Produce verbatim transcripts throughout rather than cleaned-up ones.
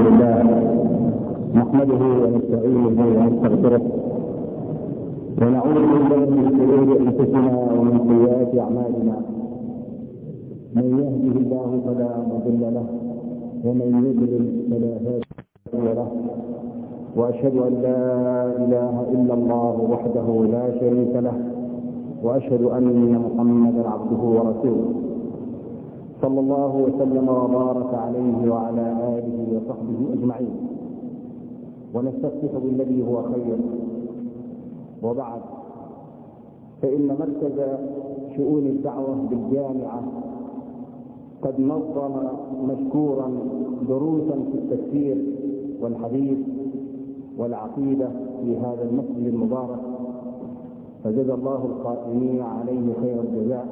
لله نحمده ونستعينه ونستغفره ونعوذ بالله من شرور انفسنا ومن سيئات اعمالنا. من يهده الله فلا مضل له ومن يضلل فلا هادي له، واشهد ان لا اله الا الله وحده لا شريك له، واشهد ان محمدا عبده ورسوله صلى الله وسلم وبارك عليه وعلى آله وصحبه أجمعين، ونستفتح بالذي هو خير. وبعد، فإن مركز شؤون الدعوة بالجامعة قد نظم مشكورا دروسا في التفسير والحديث والعقيدة في هذا المسجد المبارك، فجزى الله القائمين عليه خير الجزاء.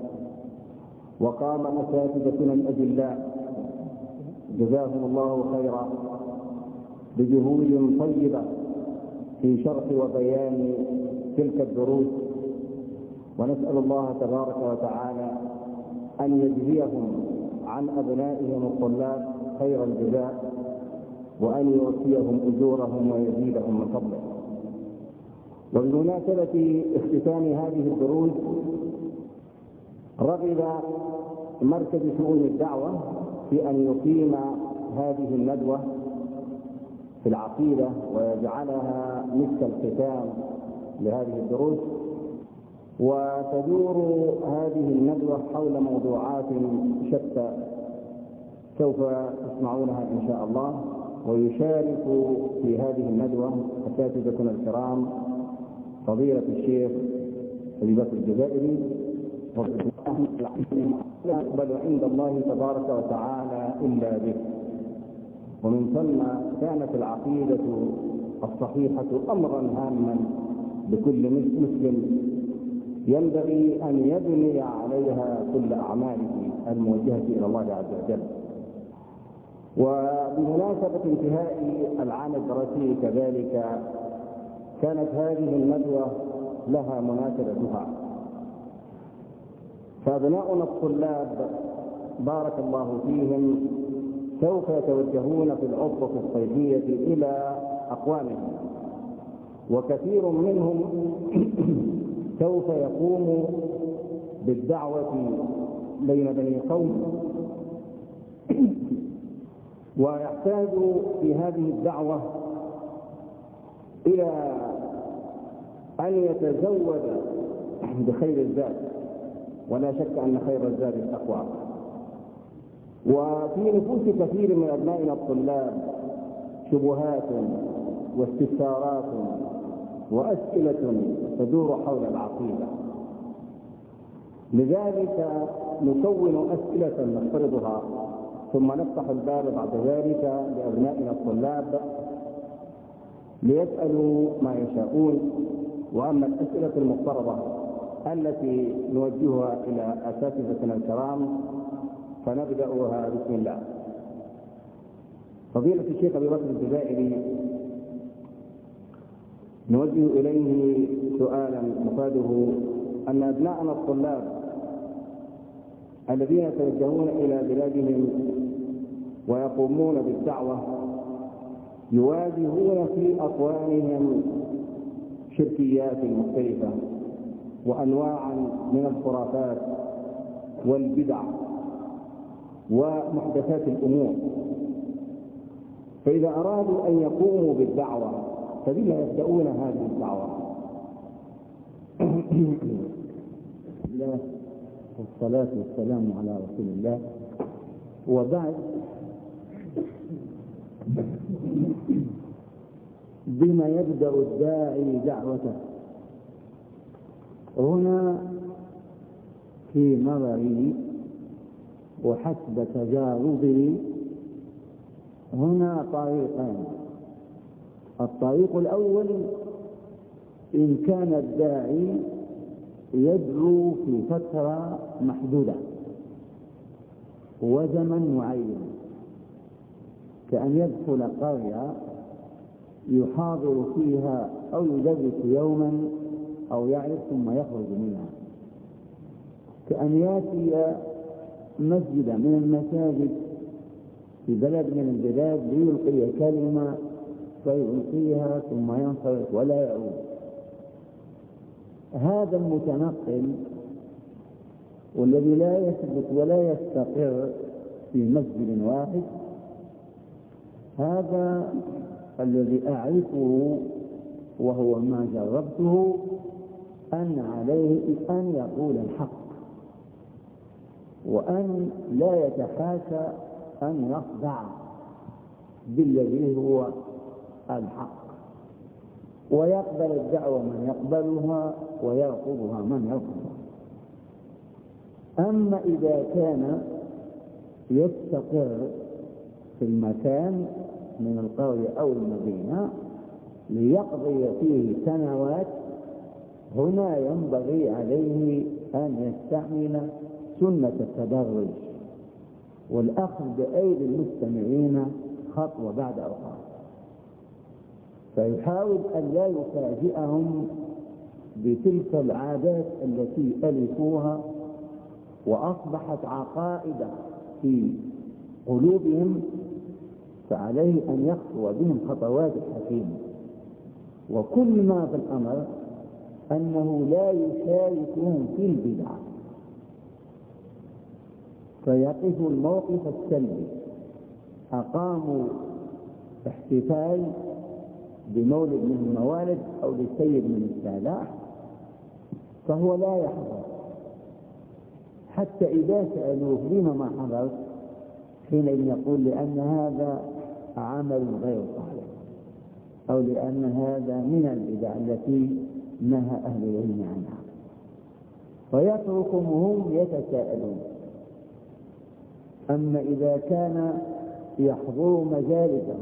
وقام أساتذتنا الأجلاء جزاهم الله خيرا بجهود طيبة في شرح وبيان تلك الدروس، ونسأل الله تبارك وتعالى أن يجزيهم عن أبنائهم الطلاب خير الجزاء، وأن يوفيهم أجورهم ويزيدهم من فضله. وبمناسبة اختتام هذه الدروس، رغب مركز شؤون الدعوة في أن يقيم هذه الندوة في العقيدة ويجعلها مثل الختام لهذه الدروس، وتدور هذه الندوة حول موضوعات شتى سوف تسمعونها إن شاء الله. ويشارك في هذه الندوة أساتذتنا الكرام فضيلة الشيخ أبي بكر الجزائري، لا يقبل عند الله تبارك وتعالى إلا به. ومن ثم كانت العقيدة الصحيحة أمرا هاما بكل مسلم، ينبغي أن يبني عليها كل أعماله الموجهة إلى الله عز وجل. وبمناسبة انتهاء العام الدراسي كذلك كانت هذه الندوة لها مناسبتها. فأبناؤنا الطلاب بارك الله فيهم سوف يتوجهون في العطلة الصيفية إلى أقوامهم، وكثير منهم سوف يقوم بالدعوة بين بني قوم، ويحتاج في هذه الدعوة إلى أن يتزود بخير الزاد، ولا شك أن خير الزاد التقوى. وفي نفوس كثير من أبنائنا الطلاب شبهات واستفسارات وأسئلة تدور حول العقيدة، لذلك نكون أسئلة نفترضها، ثم نفتح الباب بعد ذلك لأبنائنا الطلاب ليسألوا ما يشاءون. وأما الأسئلة المفترضة التي نوجهها إلى أساتذتنا الكرام فنبدأها بسم الله. فضيلة الشيخ أبي بكر الجزائري نوجه إليه سؤالا مفاده أن أبناءنا الطلاب الذين يتوجهون إلى بلادهم ويقومون بالدعوة يواجهون في أطوانهم شركيات مختلفة وأنواعا من الخرافات والبدع ومحدثات الأمور، فإذا أرادوا أن يقوموا بالدعوة فبما يبدأون هذه الدعوة؟ الله والصلاة والسلام على رسول الله، وبعد. بما يبدأ الداعي دعوته؟ هنا في نظري وحسب تجاربي هنا طريقان. الطريق الأول إن كان الداعي يدعو في فترة محدودة وزمن معين، كأن يدخل قرية يحاضر فيها أو يدرس يوما أو يعرف ثم يخرج منها، كأن يأتي مسجدا من المساجد في بلد من البلاد ليلقي كلمة فيلقيها ثم ينصرف ولا يعود. هذا المتنقل والذي لا يثبت ولا يستقر في مسجد واحد، هذا الذي أعرفه وهو ما جربته، أن عليه أن يقول الحق، وأن لا يتحاشى أن يخضع بالذي هو الحق، ويقبل الدعوة من يقبلها ويرفضها من يرفضها. أما إذا كان يستقر في المكان من القرية أو المدينة ليقضي فيه سنوات، هنا ينبغي عليه أن يستعمل سنة التدرج والأخذ بأيدي المستمعين خطوة بعد أخرى، فيحاول أن لا يفاجئهم بتلك العادات التي ألفوها وأصبحت عقائد في قلوبهم، فعليه أن يخطو بهم خطوات حكيمة. وكل ما في الأمر أنه لا يشاركهم في البدعة، فيقف الموقف السلبي. أقاموا احتفال بمولد من الموالد أو لسيد من السادات، فهو لا يحضر، حتى إذا سألوه لما ما حضرت حينئذ يقول لأن هذا عمل غير صحيح، أو لأن هذا من البدع التي نهى أهل العلم عنها، فيتركهم هم يتساءلون. أما إذا كان يحضر مجالسهم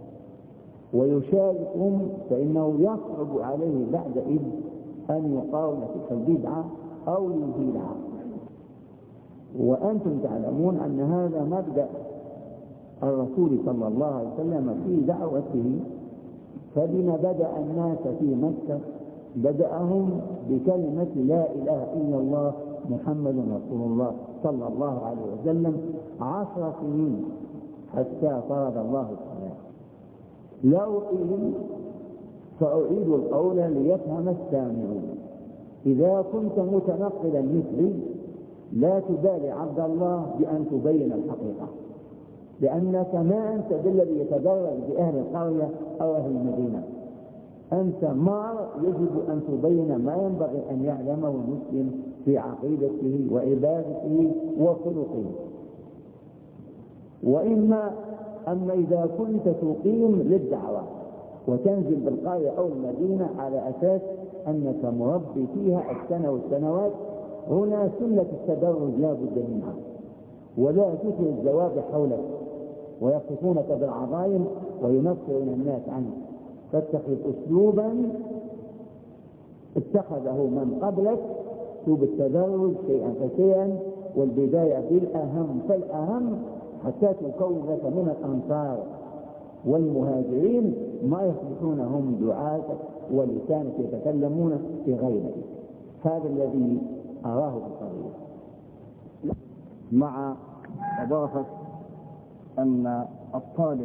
ويشاركهم فإنه يصعب عليه بعدئذ أن يقاوم تلك البدعة أو يزيلها. وأنتم تعلمون أن هذا مبدأ الرسول صلى الله عليه وسلم في دعوته، فبما بدأ الناس في مكة بدأهم بكلمة لا إله إلا الله محمد رسول الله صلى الله عليه وسلم عشر سنين حتى فرض الله الصلاة. لو قيل فأعيد القول ليفهم السامعون: إذا كنت متنقلا مثلي لا تبالي عبد الله بأن تبين الحقيقة، لأنك ما أنت بالذي يتدرج بأهل القرية أو أهل المدينة، أنت مار يجب أن تبين ما ينبغي أن يعلمه المسلم في عقيدته وعبادته وخلقه. وإما أما إذا كنت تقيم للدعوة وتنزل بالقرية أو المدينة على أساس أنك مربي فيها السنة والسنوات، هنا سنة التدرج لا بد منها، ولا تثير الزواج حولك ويصفونك بالعظائم وينفرون الناس عنك، فاتخذ أسلوبا اتخذه من قبلك، أسلوب التدرج شيئا فشيئا، والبداية بالأهم فالأهم، حتى تكون لك من الأنصار والمهاجرين ما يصبحون هم دعاة ولسانك يتكلمون في غيرك. هذا الذي أراه بالطريق، مع إضافة أن الطالب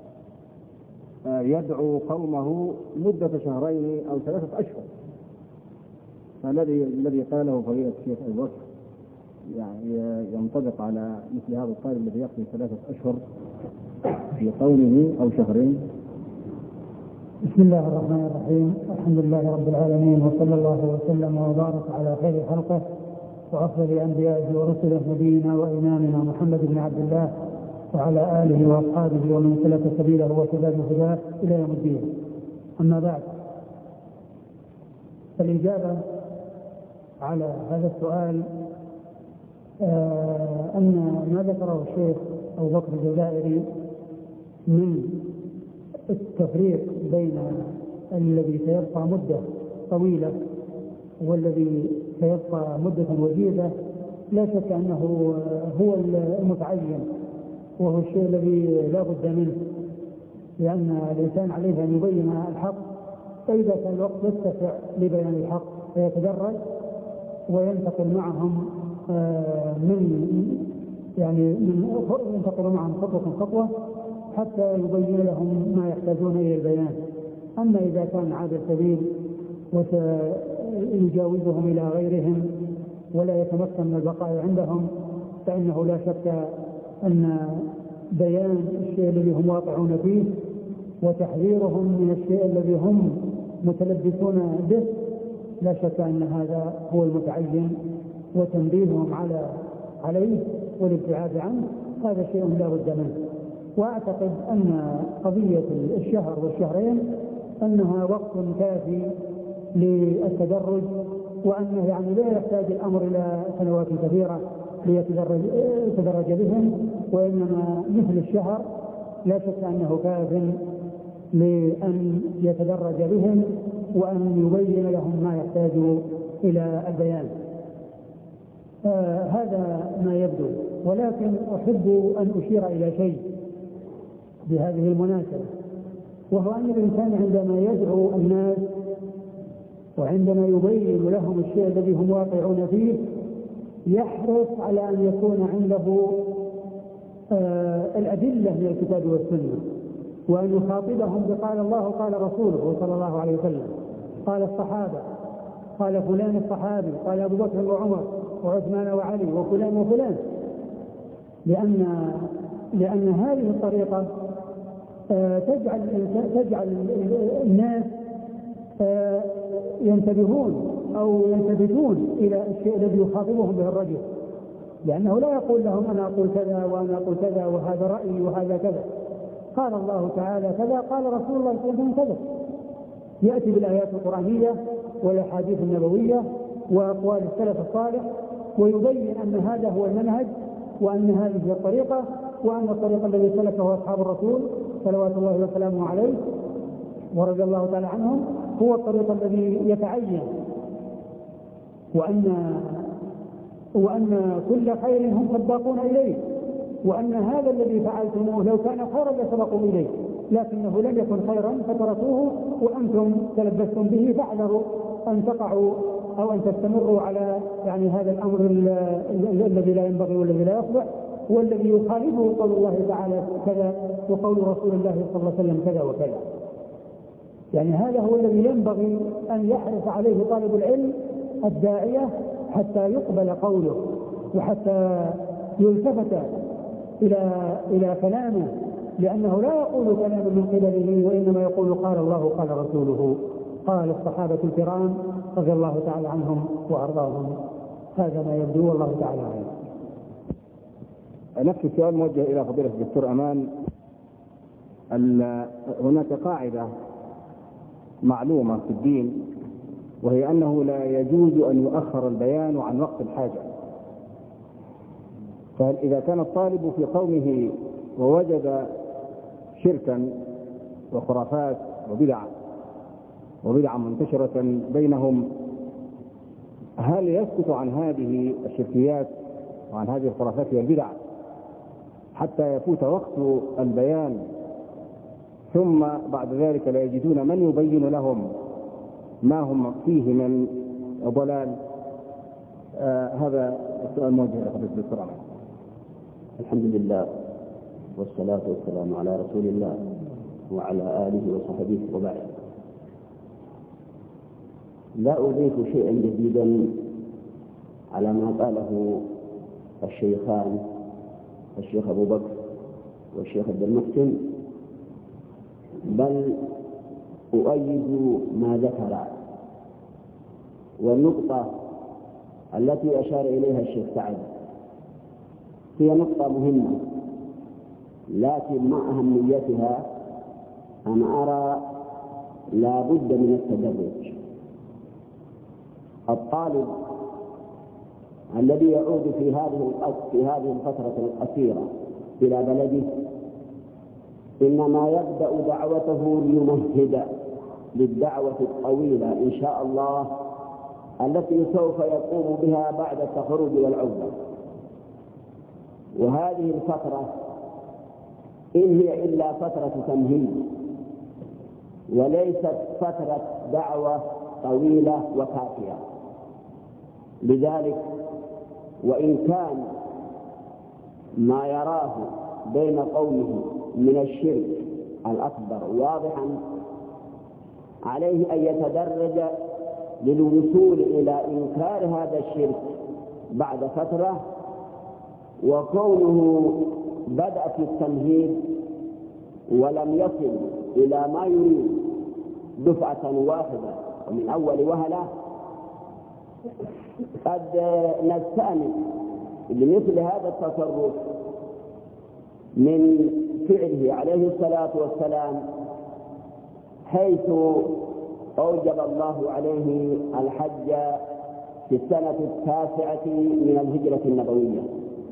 يدعو قومه مدة شهرين أو ثلاثة أشهر، فالذي الذي قاله فضيلة الشيخ أبو بكر يعني ينطبق على مثل هذا الطالب الذي يقضي ثلاثة أشهر في قومه أو شهرين. بسم الله الرحمن الرحيم، الحمد لله رب العالمين، وصلى الله وسلم وبارك على خير خلقه وأفضل أنبيائه ورسله نبينا وإمامنا محمد بن عبد الله وعلى آله وأصحابه ومن سلك سبيله وسداد هداه إلى يوم الدين. أما بعد، فالإجابة على هذا السؤال آه أن ما ذكره الشيخ أبو بكر الجزائري من التفريق بين الذي سيبقى مدة طويلة والذي سيبقى مدة وجيزة لا شك أنه هو المتعين، وهو الشيء الذي لا بد منه، لأن الإنسان عليه أن يبين الحق، فإذا كان الوقت يتسع لبيان الحق فيتدرج وينتقل معهم من يعني من ينتقل معهم خطوة خطوة حتى يبين لهم ما يحتاجون إلى البيان. أما إذا كان عابر سبيل وسيجاوزهم إلى غيرهم ولا يتمكن من البقاء عندهم فإنه لا شك أن بيان الشيء الذي هم واقعون فيه وتحذيرهم من الشيء الذي هم متلبسون به لا شك أن هذا هو المتعين، وتنبيههم على عليه والابتعاد عنه هذا شيء لا بد منه. وأعتقد أن قضية الشهر والشهرين أنها وقت كافي للتدرج، وأنه يعني لا يحتاج الأمر إلى سنوات كثيرة ليتدرج بهم، وإنما مثل الشهر لا شك أنه كاف لأن يتدرج بهم وأن يبين لهم ما يحتاج إلى البيان. آه هذا ما يبدو، ولكن أحب أن أشير إلى شيء بهذه المناسبة، وهو أن الإنسان عندما يدعو الناس وعندما يبين لهم الشيء الذي هم واقعون فيه يحرص على أن يكون عنده آه الأدلة من الكتاب والسنة، وأن يخاطبهم بقال الله قال رسوله صلى الله عليه وسلم، قال الصحابة، قال فلان الصحابي، قال أبو بكر وعمر وعثمان وعلي وفلان وفلان، لأن لأن هذه الطريقة آه تجعل تجعل الناس آه ينتبهون أو ينتبهون إلى الشيء الذي يخاطبهم به الرجل، لأنه لا يقول لهم أنا أقول كذا وأنا أقول كذا وهذا رأيي وهذا كذا، قال الله تعالى كذا، قال رسول الله صلى الله عليه وسلم كذا، يأتي بالآيات القرآنية والأحاديث النبوية وأقوال السلف الصالح ويبين أن هذا هو المنهج وأن هذه هي الطريقة، وأن الطريق الذي سلكه أصحاب الرسول صلوات الله وسلامه عليه ورضي الله تعالى عنهم هو الطريق الذي يتعين، وأن وأن كل خير هم سباقون إليه، وأن هذا الذي فعلتموه لو كان خيرا لسبقوا إليه لكنه لم يكن خيرا فتركوه وأنتم تلبستم به، فاحذروا أن تقعوا أو أن تستمروا على يعني هذا الأمر الذي لا ينبغي والذي لا يصلح والذي يخالفه قول الله تعالى كذا وقول رسول الله صلى الله عليه وسلم كذا وكذا. يعني هذا هو الذي ينبغي أن يحرص عليه طالب العلم الداعية حتى يقبل قوله وحتى يلتفت إلى إلى كلامه، لأنه لا يقول كلام من قبله وإنما يقول قال الله قال رسوله قال الصحابة الكرام رضي الله تعالى عنهم وأرضاهم. هذا ما يبدو والله تعالى عنه. نفس السؤال موجه إلى فضيلة الدكتور أمان. هناك قاعدة معلومة في الدين وهي أنه لا يجوز أن يؤخر البيان عن وقت الحاجة، فإذا كان الطالب في قومه ووجد شركا وخرافات وبدع وبدعا منتشرة بينهم، هل يسكت عن هذه الشركيات وعن هذه الخرافات والبدع حتى يفوت وقت البيان ثم بعد ذلك لا يجدون من يبين لهم ما هم فيه من ضلال؟ آه هذا السؤال موجه إلى فضيلة الدكتور. الحمد لله والصلاة والسلام على رسول الله وعلى آله وصحبه وبعد. لا أضيف شيئا جديدا على ما قاله الشيخان الشيخ أبو بكر والشيخ عبد المحسن، بل أؤيد ما ذكر. والنقطة التي أشار إليها الشيخ سعد هي نقطة مهمة، لكن مع أهميتها أنا أرى لا بد من التدرج. الطالب الذي يعود في هذه في هذه الفترة القصيرة إلى بلده إنما يبدأ دعوته ليمهد للدعوة الطويلة إن شاء الله التي سوف يقوم بها بعد التخرج والعودة. وهذه الفترة إن هي إلا فترة تمهيد وليست فترة دعوة طويلة وكافية. لذلك وإن كان ما يراه بين قومه من الشرك الأكبر واضحا، عليه أن يتدرج للوصول إلى إنكار هذا الشرك بعد فترة. وكونه بدأ في التمهيد ولم يصل إلى ما يريد دفعة واحدة ومن أول وهلة، قد نستأنس لمثل هذا التصرف من فعله عليه الصلاة والسلام، حيث أوجب الله عليه الحج في السنة التاسعة من الهجرة النبوية،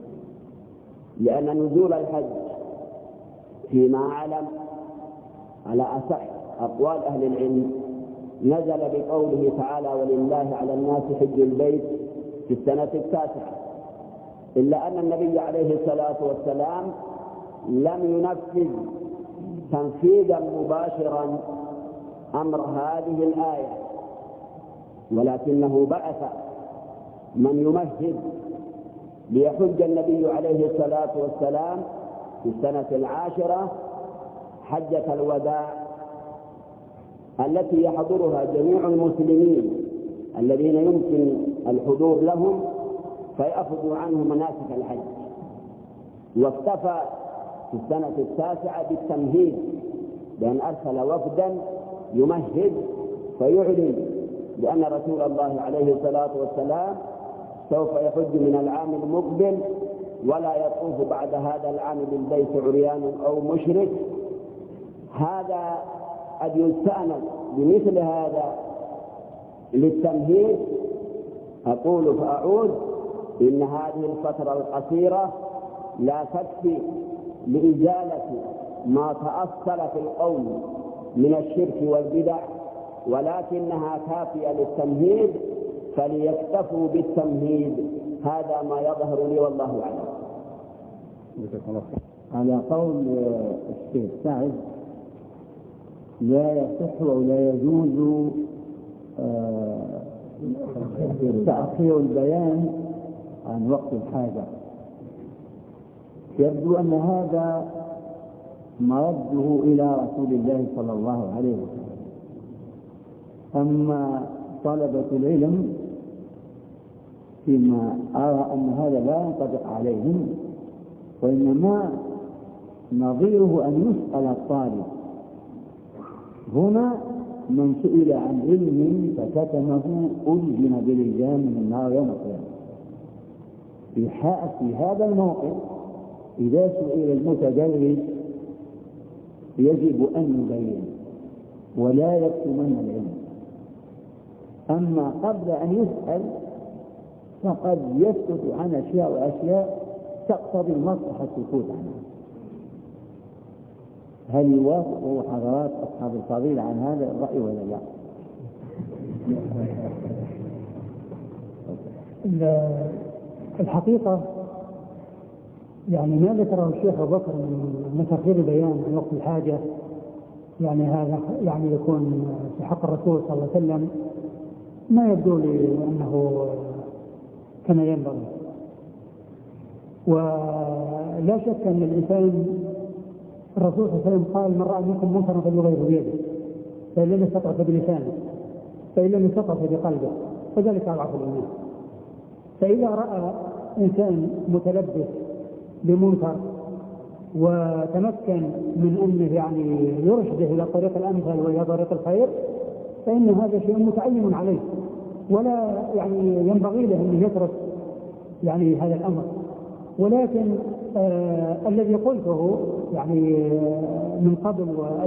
لأن نزول الحج فيما أعلم على أصح أقوال أهل العلم نزل بقوله تعالى: ولله على الناس حج البيت في السنة التاسعة، إلا أن النبي عليه الصلاة والسلام لم ينفذ تنفيذا مباشرا أمر هذه الآية، ولكنه بعث من يمهد ليحج النبي عليه الصلاة والسلام في السنة العاشرة حجة الوداع، التي يحضرها جميع المسلمين الذين يمكن الحضور لهم فيأخذوا عنه مناسك الحج. واكتفى في السنة التاسعة بالتمهيد بأن أرسل وفدا يمهد فيعلن بأن رسول الله عليه الصلاة والسلام سوف يحج من العام المقبل، ولا يطوف بعد هذا العام بالبيت عريان أو مشرك. هذا قد يستأنس بمثل هذا للتمهيد. أقول فأعود: إن هذه الفترة القصيرة لا تكفي لإزالة ما تأصل في القوم من الشرك والبدع، ولكنها كافية للتمهيد، فليكتفوا بالتمهيد. هذا ما يظهر لي والله أعلم. على قول الشيخ سعد لا يصح ولا يجوز تأخير البيان عن وقت الحاجة. يبدو أن هذا مرده إلى رسول الله صلى الله عليه وسلم. أما طلبة العلم فيما أرى أن هذا لا ينطبق عليهم، وإنما نظيره أن يسأل الطالب. هنا من سئل عن علم فكتمه ألزم بالإلزام من النار يوم القيامة. في هذا الموقف إذا سئل المتدرج يجب أن يبين ولا يكتمن العلم. أما قبل أن يسأل فقد يسكت عن أشياء وأشياء تقتضي المصلحة السكوت عنها. هل يوافق حضرات أصحاب الفضيلة عن هذا الرأي ولا لا؟ الحقيقة يعني ما ذكره الشيخ أبو بكر من تأخير البيان عن وقت الحاجة، يعني هذا يعني يكون في حق الرسول صلى الله عليه وسلم، ما يبدو لي أنه كما ينبغي. ولا شك أن الإنسان الرسول صلى الله عليه وسلم قال: من رأى منكم منكرا فليغيره بيده، فإن لم يستطع فبلسانه، فإن لم يستطع فبقلبه، فذلك أضعف الإيمان. فإذا رأى إنسان متلبس بمنكر وتمكن من أنه يعني يرشده إلى طريق الأمثل وإلى طريق الخير، فإن هذا شيء متعين عليه، ولا يعني ينبغي له أن يترك يعني هذا الأمر. ولكن آه الذي قلته يعني آه من قبل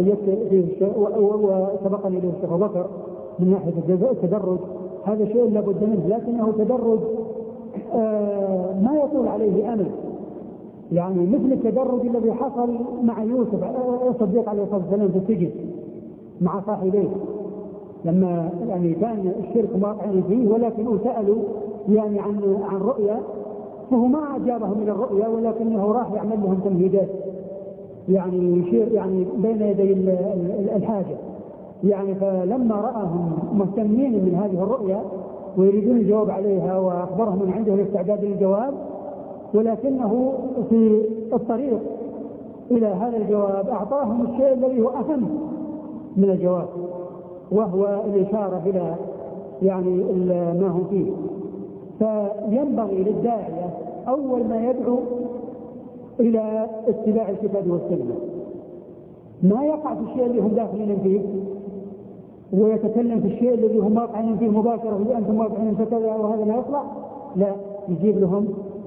وسبقني له الشيخ أبو بكر من ناحية التدرج، هذا شيء لا بد منه، لكنه تدرج آه ما يطول عليه أمل، يعني مثل التدرج الذي حصل مع يوسف الصديق عليه الصلاة والسلام في السجن مع صاحبيه، لما يعني كان الشرك واقعا فيه، ولكن سألوا يعني عن عن رؤيا، فهو ما أجابهم من الرؤيا، ولكنه راح يعمل لهم تمهيدات يعني يشير يعني بين يدي الحاجة يعني. فلما رأهم مهتمين من هذه الرؤيا ويريدون الجواب عليها وأخبرهم من عنده الاستعداد للجواب، ولكنه في الطريق إلى هذا الجواب أعطاهم الشيء الذي هو أهم من الجواب، وهو الإشارة إلى يعني ما هم فيه. فينبغي للداعية أول ما يدعو إلى اتباع الكتاب والسنة ما يقع في الشيء اللي هم داخلين فيه ويتكلم في الشيء الذي هم واقعين فيه مباشرة وأنتم واقعين فكذا وهذا ما يطلع، لا، يجيب لهم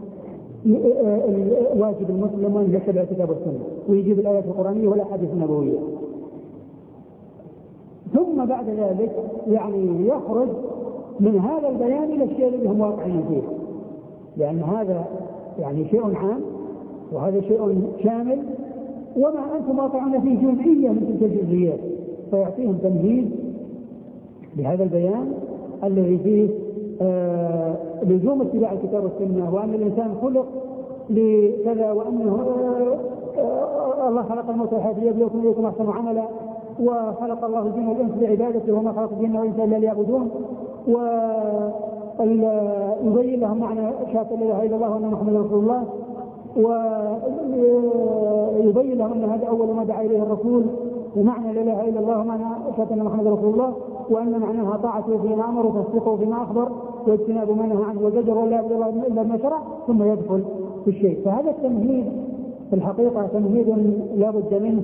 واجب المسلم أن يتبع الكتاب والسنة ويجيب الآيات القرآنية والأحاديث النبوية. ثم بعد ذلك يعني يخرج من هذا البيان إلى الشيء الذي هم واقعين فيه، لأن هذا يعني شيء عام وهذا شيء شامل، وما أنتم واقعون فيه جزئية من تلك الجزئيات، فيعطيهم تمهيد لهذا البيان الذي فيه آه لزوم اتباع الكتاب والسنة، وأن الإنسان خلق لكذا، وأنه آه آه الله خلق الموت والحياة ليبلوكم أيكم أحسن عملا، وخلق الله الجن والإنس لعبادته وما خلق الجن والإنس إلا ليعبدون، ويبين لهم معنى شهادة لا إله إلا الله وأن محمدا رسول الله، ويبين لهم أن هذا أول ما دعا إليه الرسول، ومعنى لا إله إلا الله ومعنى شهادة أن محمدا رسول الله، وأن معناها طاعته فيما أمر وتصديقه فيما أخبر واجتناب ما نهى عنه وزجر ولا يعبد الله إلا بما شرع، ثم يدخل في الشيء. فهذا التمهيد في الحقيقة تمهيد لا بد منه،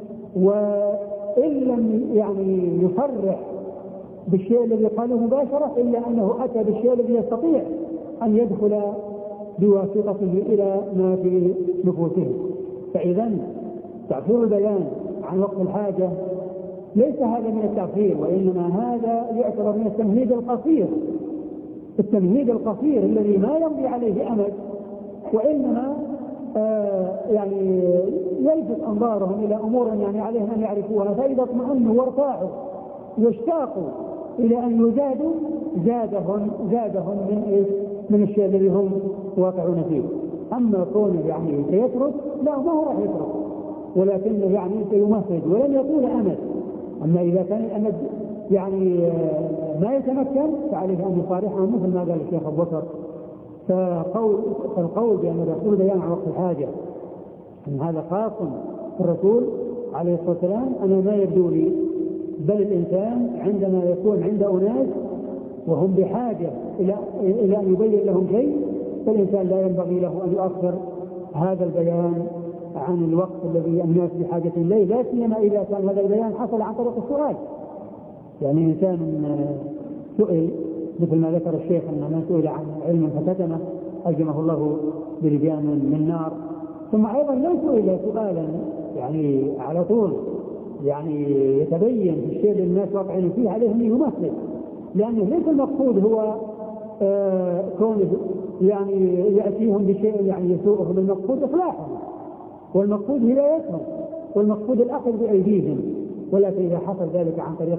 وإن لم يعني يصرح بالشيء الذي قاله مباشرة إلا أنه أتى بالشيء الذي يستطيع أن يدخل بواسطته إلى ما في نفوسهم. فإذا تعفير البيان عن وقت الحاجة ليس هذا من التعفير، وإنما هذا يعتبر من التمهيد القصير، التمهيد القصير الذي ما يمضي عليه أمد، وإنما آه يعني يلفت أنظارهم إلى أمور يعني عليهم أن يعرفوها، فإذا اطمئنوا وارتاحوا واشتاقوا إلى أن يزادوا زادهم زادهم من إيه؟ من الشيء الذي هم واقعون فيه. أما كونه يعني سيترك، لا، ما هو راح يترك، ولكنه يعني سيمهد ولن يطول أمد. أما إذا كان الأمد يعني ما يتمكن فعليه أن يصارحهم مثل ما قال الشيخ أبو بكر. فقول فالقول بأن الرسول بيان عن وقت الحاجة أن هذا خاص بالرسول عليه الصلاة والسلام أنا ما يبدو لي، بل الإنسان عندما يكون عند أناس وهم بحاجة إلى إلى أن يبين لهم شيء، فالإنسان لا ينبغي له أن يؤخر هذا البيان عن الوقت الذي الناس بحاجة إليه، لا سيما إذا كان هذا البيان حصل عن طريق السؤال. يعني إنسان سئل مثل ما ذكر الشيخ أن من سئل عن علم فكتمه ألجمه الله برجام من نار، ثم أيضا لو سئل سؤالا يعني على طول يعني يتبين في الشيء اللي الناس واقعين فيه عليه أن يمثل، لأنه ليس المقصود هو آه كونه يعني يأتيهم بشيء يعني يسوءهم، المقصود إصلاحهم والمقصود هدايتهم والمقصود الأخذ بأيديهم. ولكن إذا حصل ذلك عن طريق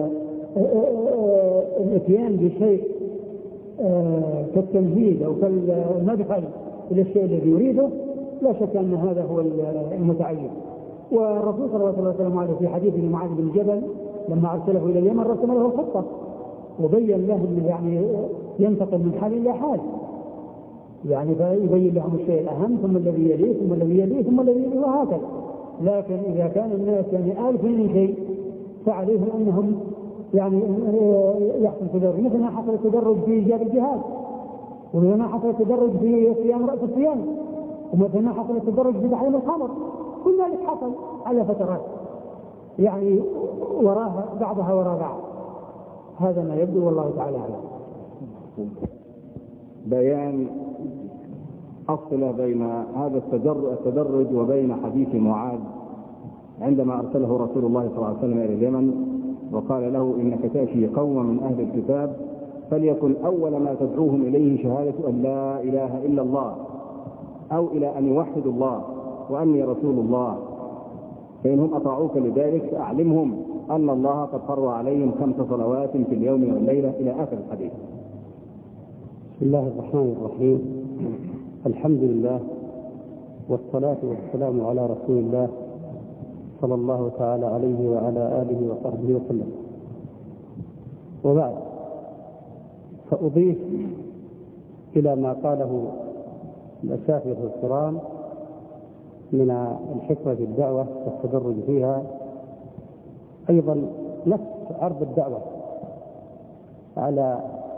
الاتيان بشيء كالتمهيد أو كالمدخل إلى الشيء الذي يريده، لا شك أن هذا هو المتعين. والرسول صلى الله عليه وسلم في حديث معاذ بن جبل لما أرسله إلى اليمن رسم له الخطة وبين له أنه يعني ينتقل من حال إلى حال، يعني فيبين لهم الشيء الأهم ثم الذي يليه ثم الذي يليه ثم الذي يليه وهكذا. لكن إذا كان الناس يعني آلف من شيء فعليهم أنهم يعني يحصل تدرج، مثل ما حصل التدرج في إيجاب الجهاد، ومثل ما حصل التدرج في صيام رأس الصيام، ومثل ما حصل التدرج في تحريم الخمر. كل ذلك حصل على فترات يعني وراها بعضها وراء بعض. هذا ما يبدو والله تعالى أعلم. بيان أصل بين هذا التدرج وبين حديث معاذ عندما أرسله رسول الله صلى الله عليه وسلم إلى اليمن وقال له إنك تأتي قوما من أهل الكتاب فليكن أول ما تدعوهم إليه شهادة أن لا إله إلا الله أو إلى أن يوحدوا الله وأني رسول الله، فإنهم أطاعوك لذلك أعلمهم أن الله قد فرض عليهم خمس صلوات في اليوم والليلة إلى آخر الحديث. بسم الله الرحمن الرحيم. الحمد لله والصلاة والسلام على رسول الله صلى الله تعالى عليه وعلى آله وصحبه وسلم. وبعد، فأضيف إلى ما قاله الأساتذة الكرام من الحكمة في الدعوة والتدرج فيها أيضا نفس عرض الدعوة على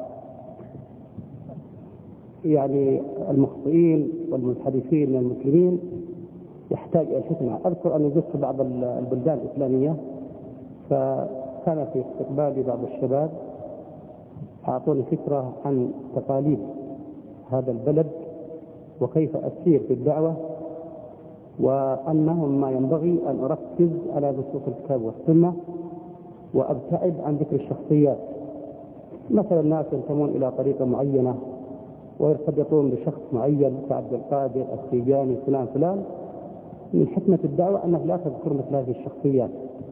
يعني المخطئين والمنحرفين من المسلمين يحتاج إلى الحكمة. أذكر أن زرت بعض البلدان الإسلامية، فكان في استقبالي بعض الشباب أعطوني فكرة عن تقاليد هذا البلد وكيف أسير في الدعوة، وأنه ما ينبغي أن أركز على نصوص الكتاب والسنة وأبتعد عن ذكر الشخصيات. مثلا الناس ينتمون إلى طريقة معينة ويرتبطون بشخص معين كعبد القادر السيجاني فلان فلان. من حكمة الدعوة أنك لا تذكر مثل هذه الشخصيات،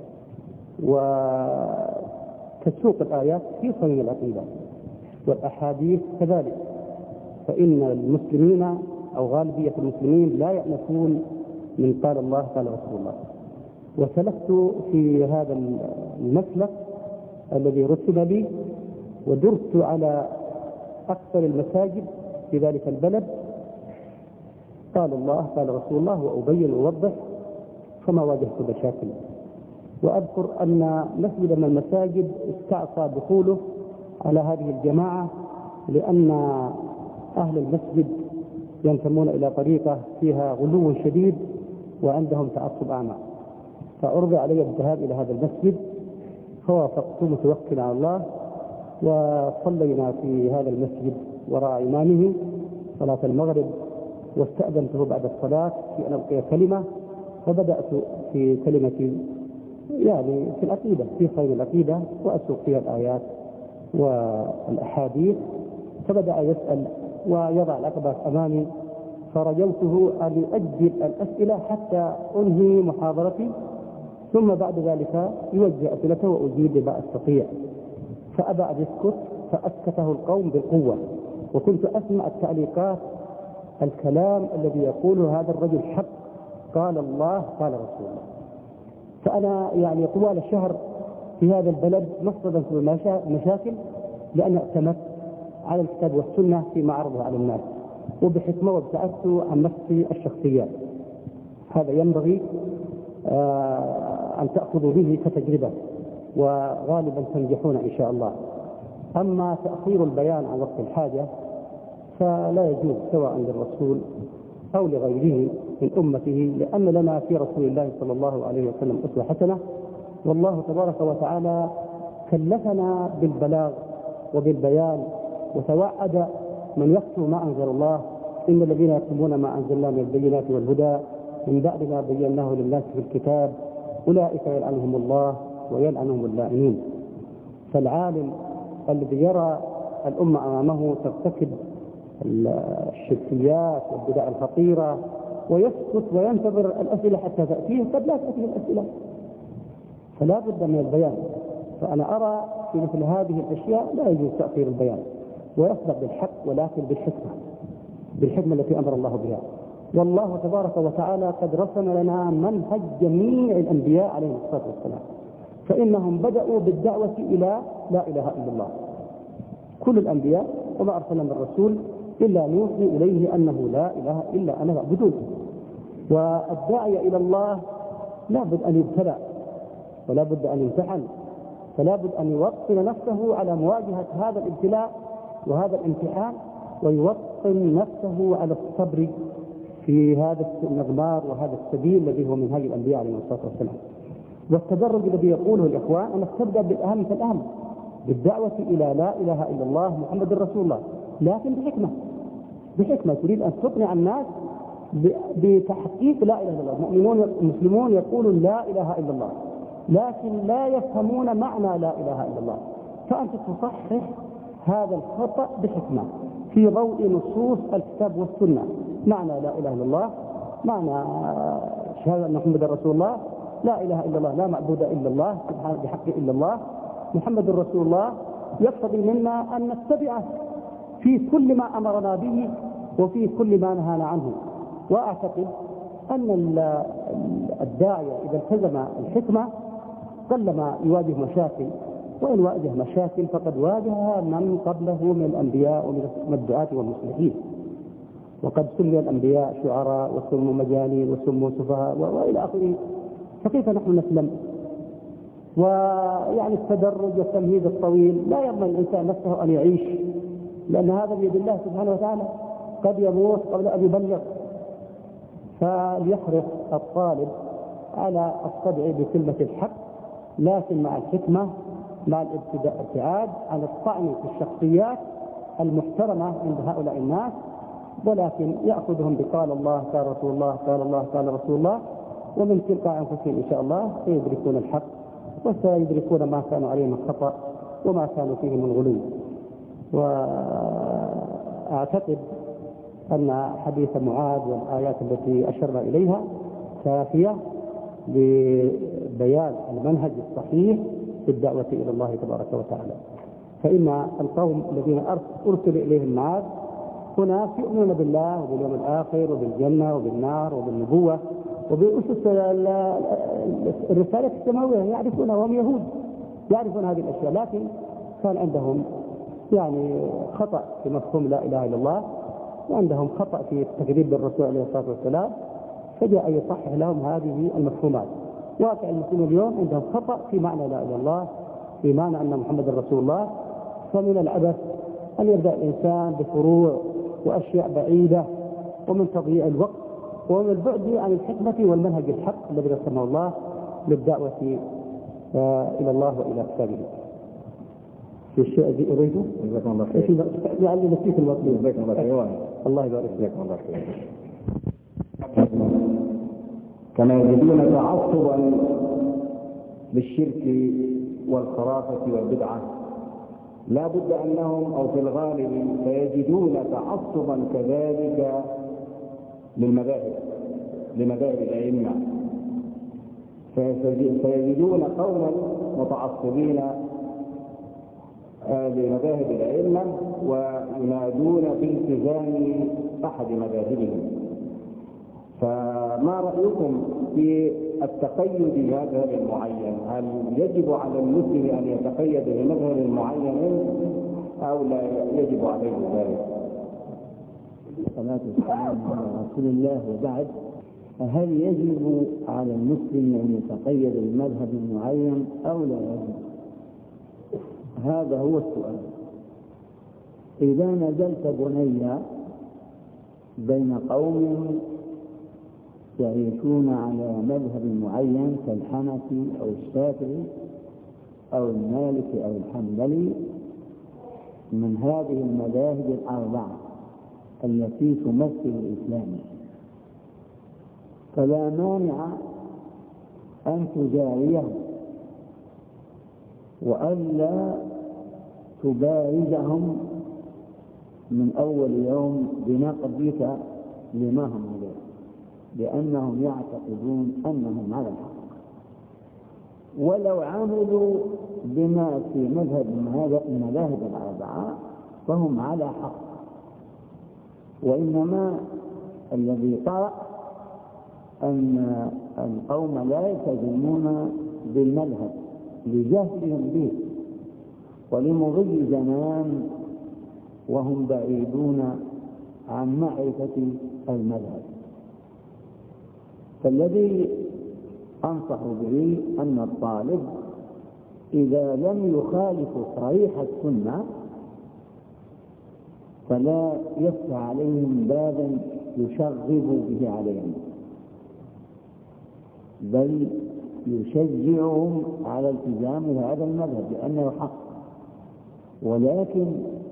وتسوق الآيات في صميم العقيدة والأحاديث كذلك، فإن المسلمين أو غالبية المسلمين لا يأنفون من قال الله قال رسول الله. وسلكت في هذا المسلك الذي رتب لي، ودرت على أكثر المساجد في ذلك البلد قال الله قال رسول الله، وأبين وأوضح، فما واجهت مشاكل. وأذكر أن مسجد من المساجد استعصى دخوله على هذه الجماعة لأن أهل المسجد ينتمون إلى طريقة فيها غلو شديد وعندهم تعصب أعمى، فعرض علي الذهاب إلى هذا المسجد، فوافقت متوكلا على الله، وصلينا في هذا المسجد وراء إمامه صلاة المغرب، واستأذنته بعد الصلاة في أن ألقي كلمة، وبدأت في كلمة يعني في العقيدة في خير العقيدة وأسوق فيها الآيات والأحاديث. فبدأ يسأل ويضع العقبات أمامي، فرجوته أن يؤجل الأسئلة حتى أنهي محاضرتي، ثم بعد ذلك يوجه أسئلته وأجيب بما أستطيع. فأبى أن يسكت، فأسكته القوم بالقوة، وكنت أسمع التعليقات الكلام الذي يقوله هذا الرجل حق، قال الله قال رسول الله. فأنا يعني طوال الشهر في هذا البلد مصددا في المشاكل، لأن اعتمدت على الكتاب والسنة فيما عرضه على الناس، وبحكمة وابتعدت عن نفسي الشخصيات. هذا ينبغي أن تأخذوا به كتجربة، وغالبا تنجحون إن شاء الله. أما تأخير البيان عن وقت الحاجة فلا يجوز سواء للرسول أو لغيره من أمته، لأن لنا في رسول الله صلى الله عليه وسلم أسوة حسنة، والله تبارك وتعالى كلفنا بالبلاغ وبالبيان، وتوعد من يكتم ما أنزل الله إن الذين يكتمون ما أنزلنا من البينات والهدى من بعد ما بيناه للناس في الكتاب أولئك يلعنهم الله ويلعنهم اللائمون. فالعالم الذي يرى الأمة أمامه ترتكب الشركيات والبدع الخطيرة ويسكت وينتظر الأسئلة حتى تأتيه، قد لا تأتيه الأسئلة، فلا بد من البيان. فأنا أرى في مثل هذه الأشياء لا يجوز تأخير البيان، ويصدق بالحق ولكن بالحكمة، بالحكمة التي أمر الله بها. والله تبارك وتعالى قد رسم لنا منهج جميع الأنبياء عليهم الصلاة والسلام، فإنهم بدأوا بالدعوة إلى لا إله إلا الله. كل الأنبياء وما أرسلنا من رسول إلا نوحي إليه أنه لا إله إلا أنا فاعبدون. والداعي إلى الله لا بد أن يبتلى ولا بد أن يمتحن، فلا بد أن يوطن نفسه على مواجهة هذا الابتلاء وهذا الامتحان، ويوطن نفسه على الصبر في هذا المضمار وهذا السبيل الذي هو منهج الأنبياء عليهم الصلاة والسلام. والتدرج الذي يقوله الإخوان أنك تبدأ بالأهم فالأهم، بالدعوة إلى لا إله إلا الله محمد رسول الله، لكن بحكمة بحكمة تريد أن تقنع الناس بتحقيق لا إله إلا الله. المؤمنون المسلمون يقولون لا إله إلا الله، لكن لا يفهمون معنى لا إله إلا الله، فأنت تصحح هذا الخطأ بحكمة في ضوء نصوص الكتاب والسنة. معنى لا إله إلا الله، معنى شهادة أن محمد رسول الله، لا إله إلا الله لا معبود إلا الله سبحانه بحق إلا الله، محمد رسول الله، يقتضي منا أن نتبعه في كل ما أمرنا به وفي كل ما نهانا عنه. وأعتقد أن الداعية إذا التزم الحكمة قلما يواجه مشاكل، وإن واجه مشاكل فقد واجهها من قبله من الأنبياء ومن الدعاة والمصلحين. وقد سمي الأنبياء شعراء وسموا مجانين وسموا سفهاء وإلى آخره، فكيف نحن نسلم؟ ويعني التدرج والتمهيد الطويل لا يضمن الإنسان نفسه أن يعيش، لأن هذا بيد الله سبحانه وتعالى، قد يموت قبل أن يبلغ. فليحرص الطالب على الصدع بكلمة الحق، لكن مع الحكمة، مع الابتعاد عن الطعن في الشخصيات المحترمة عند هؤلاء الناس، ولكن يأخذهم بقال الله قال رسول الله قال الله قال رسول الله، ومن تلقاء أنفسهم إن شاء الله سيدركون الحق وسيدركون ما كانوا عليه من خطأ وما كانوا فيه من غلو. وأعتقد أن حديث معاذ والآيات التي أشرنا إليها كافية لبيان المنهج الصحيح في الدعوة إلى الله تبارك وتعالى. فإن القوم الذين أرسل إليهم معاذ هناك يؤمنون بالله وباليوم الآخر وبالجنة وبالنار وبالنبوة وبأسس الرسالة السماوية، يعرفونها وهم يهود، يعرفون هذه الأشياء، لكن كان عندهم يعني خطأ في مفهوم لا إله إلا الله، وعندهم خطأ في التكذيب بالرسول عليه الصلاة والسلام، فجاء يصحح لهم هذه المفهومات. واقع المسلمين اليوم عندهم خطأ في معنى لا إله إلا الله، في معنى أن محمد رسول الله. فمن العبث أن يبدأ الإنسان بفروع وأشياء بعيدة، ومن تضييع الوقت ومن البعد عن الحكمة والمنهج الحق الذي رسمه الله للدعوة إلى الله وإلى كتابه. في الشيء الذي أريده يعني نسيت الوقت. الله يبارك فيك. كما يجدون تعصبا بالشرك والخرافة والبدعة، لا بد أنهم أو في الغالب سيجدون تعصبا كذلك للمذاهب لمذاهب الأئمة، سيجدون قوما متعصبين لمذاهب الأئمة وينادون بالتزام أحد مذاهبهم. فما رأيكم في التقيد بمذهب معين؟ هل يجب على المسلم أن يتقيد بمذهب معين أو لا يجب عليه ذلك؟ الصلاة والسلام على رسول الله، وبعد، هل يجب على المسلم أن يتقيد بمذهب معين أو لا يجب؟ هذا هو السؤال. إذا نزلت بنيا بين قوم يعيشون على مذهب معين كالحنفي أو الشافعي أو المالكي أو الحنبلي من هذه المذاهب الأربعة التي تمثل الإسلام، فلا مانع أن تجاريهم وألا تبارزهم من أول يوم بنقدك لما هم عليه، لأنهم يعتقدون أنهم على الحق، ولو عملوا بما في مذهب المذاهب الأربعة فهم على حق. وإنما الذي طرأ أن القوم لا يلتزمون بالمذهب لجهلهم به ولمضي زمان وهم بعيدون عن معرفة المذهب. فالذي أنصح به أن الطالب إذا لم يخالف صريح السنة فلا يفتح عليهم بابا يشغب به عليهم، بل يشجعهم على التزام هذا المذهب لأنه حق، ولكن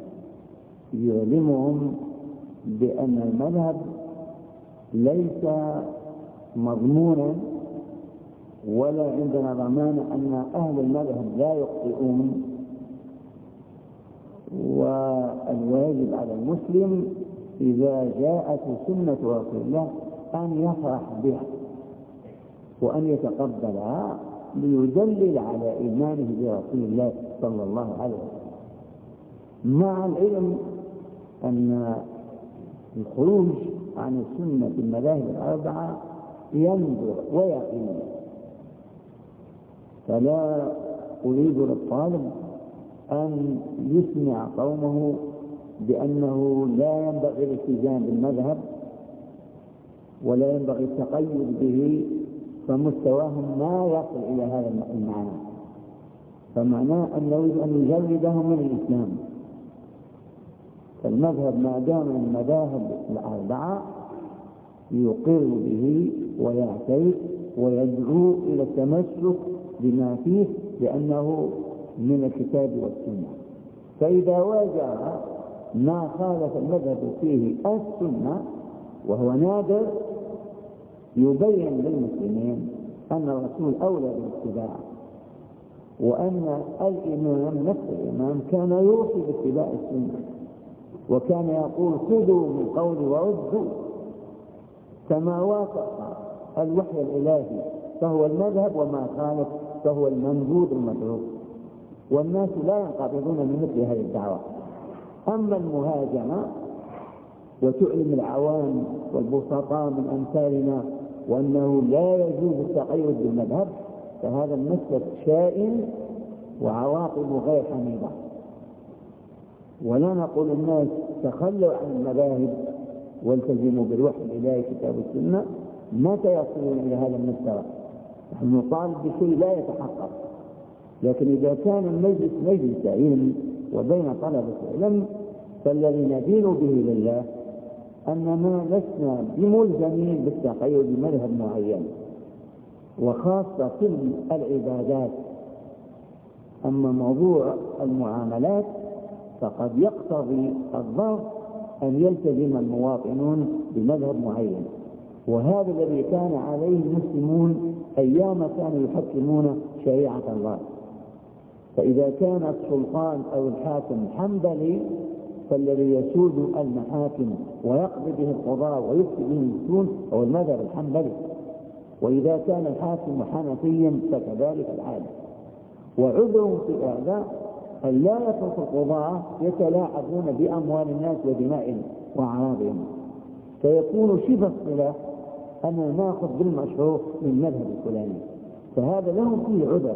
يعلمهم بأن المذهب ليس مضمونا ولا عندنا ضمان أن أهل المذهب لا يخطئون، والواجب على المسلم إذا جاءت سنة رسول الله أن يفرح بها وأن يتقبلها ليدلل على إيمانه برسول الله صلى الله عليه وسلم، مع العلم أن الخروج عن السنة في المذاهب الأربعة ينظر ويقين. فلا أريد للطالب أن يسمع قومه بأنه لا ينبغي الالتزام بالمذهب ولا ينبغي التقيد به، فمستواهم ما يصل إلى هذا المعنى، فمعناه أن يريد أن يجردهم من الإسلام. فالمذهب ما دام من المذاهب الأربعة يقر به ويعترف ويدعو إلى التمسك بما فيه لأنه من الكتاب والسنة. فإذا واجه ما خالف المذهب فيه السنة وهو نادر يبين للمسلمين أن الرسول أولى بالاتباع، وأن الإمام نفس الإمام كان يوصي باتباع السنة، وكان يقول خذوا من قولي وردوا، فما وافق الوحي الإلهي فهو المذهب وما خالف فهو المنبوذ المتروك، والناس لا ينقبضون من مثل هذه الدعوة. أما المهاجمة وتعلم العوام والبسطاء من أمثالنا وأنه لا يجوز التقيد بالمذهب، فهذا المسلك شائن وعواقبه غير حميدة. ولا نقول الناس تخلوا عن المذاهب والتزموا بالوحي الإلهي كتاب السنة، متى يصلون إلى هذا المستوى؟ نحن نطالب بشيء لا يتحقق، لكن إذا كان المجلس مجلس علم وبين طلبة العلم فالذي ندين به لله أننا لسنا بملزمين بالتقيد بمذهب معين، وخاصة في العبادات. أما موضوع المعاملات فقد يقتضي الضغط أن يلتزم المواطنون بمذهب معين، وهذا الذي كان عليه المسلمون أيام كانوا يحكمون شريعة الله. فإذا كان السلطان أو الحاكم حنبلي فالذي يسود المحاكم ويقضي به القضاء ويفتي به المفتون هو المذهب الحنبلي، وإذا كان الحاكم حنفيا فكذلك العادة. وعذرهم في هذا أن لا يترك القضاة يتلاعبون بأموال الناس ودمائهم وأعراضهم، فيكون شبه الصلة أن نأخذ بالمشروع من مذهب الفلاني، فهذا لهم فيه عذر.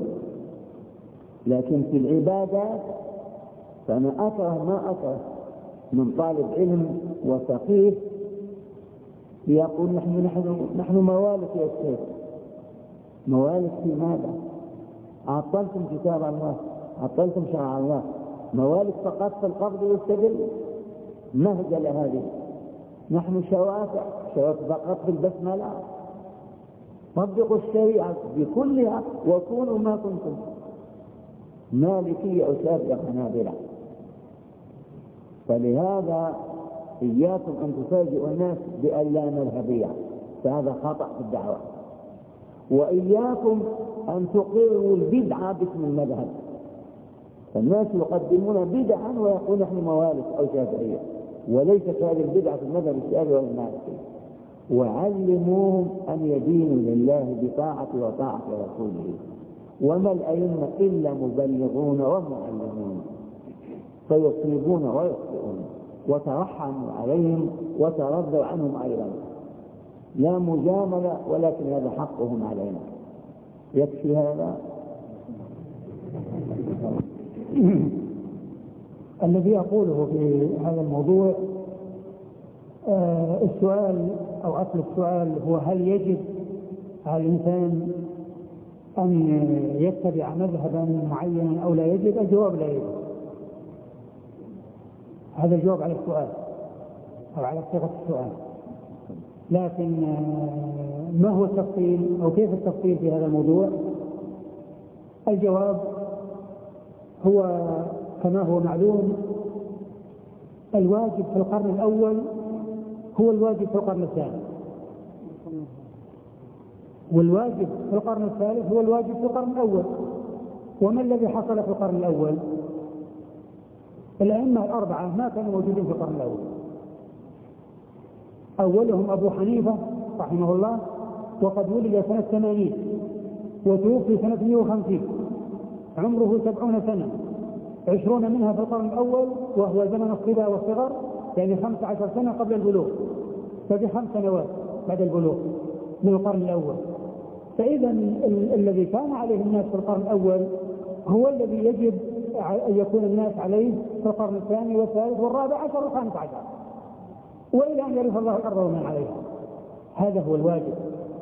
لكن في العبادات فأنا أكره ما أكره من طالب علم وفقيه يقول نحن نحن نحن موالك يا شيخ. موالك في ماذا؟ عطلتم كتاب الله، عطلتم شرع الله، موالك فقط في القبض والسجل، مهجل هذه. نحن شوافع شوافع فقط في البسملة، طبقوا الشريعة بكلها وكونوا ما كنتم. مالكية أو شافعية حنابلة. فلهذا إياكم أن تفاجئوا الناس بأن لا مذهبية، فهذا خطأ في الدعوة. وإياكم أن تقروا البدعة باسم المذهب، فالناس يقدمون بدعا ويقول نحن موالك أو شافعية، وليست هذه البدعة في المذهب الشافعي ولا المالكي. وعلموهم أن يدينوا لله بطاعة وطاعة رسوله، وما الأئمة إلا مبلغون ومعلمون، فيصيبون ويخطئون، وترحموا عليهم وترضوا عنهم أيضا، لا مجاملة، ولكن هذا حقهم علينا. يكفي هذا. الذي أقوله في هذا الموضوع آه السؤال أو أصل السؤال هو هل يجب على الإنسان أن يتبع مذهبا معينا أو لا يجب؟ الجواب لا يجب. هذا الجواب على السؤال أو على صيغة السؤال. لكن ما هو التفصيل أو كيف التفصيل في هذا الموضوع؟ الجواب هو كما هو معلوم، الواجب في القرن الأول هو الواجب في القرن الثاني، والواجب في القرن الثالث هو الواجب في القرن الأول. وما الذي حصل في القرن الأول؟ الأئمة الأربعة ما كانوا موجودين في القرن الأول. أولهم أبو حنيفة رحمه الله، وقد ولد سنة ثمانين وتوفي سنة مئة وخمسين، عمره سبعون سنة، عشرون منها في القرن الأول وهو زمن الصبا والصغر، يعني خمس عشر سنة قبل البلوغ، فبخمس سنوات بعد البلوغ من القرن الأول. فإذا ال- الذي كان عليه الناس في القرن الأول هو الذي يجب أن يكون الناس عليه في القرن الثاني والثالث والرابع عشر والخامس عشر، وإلى أن يرث الله الأرض ومن عليها. هذا هو الواجب.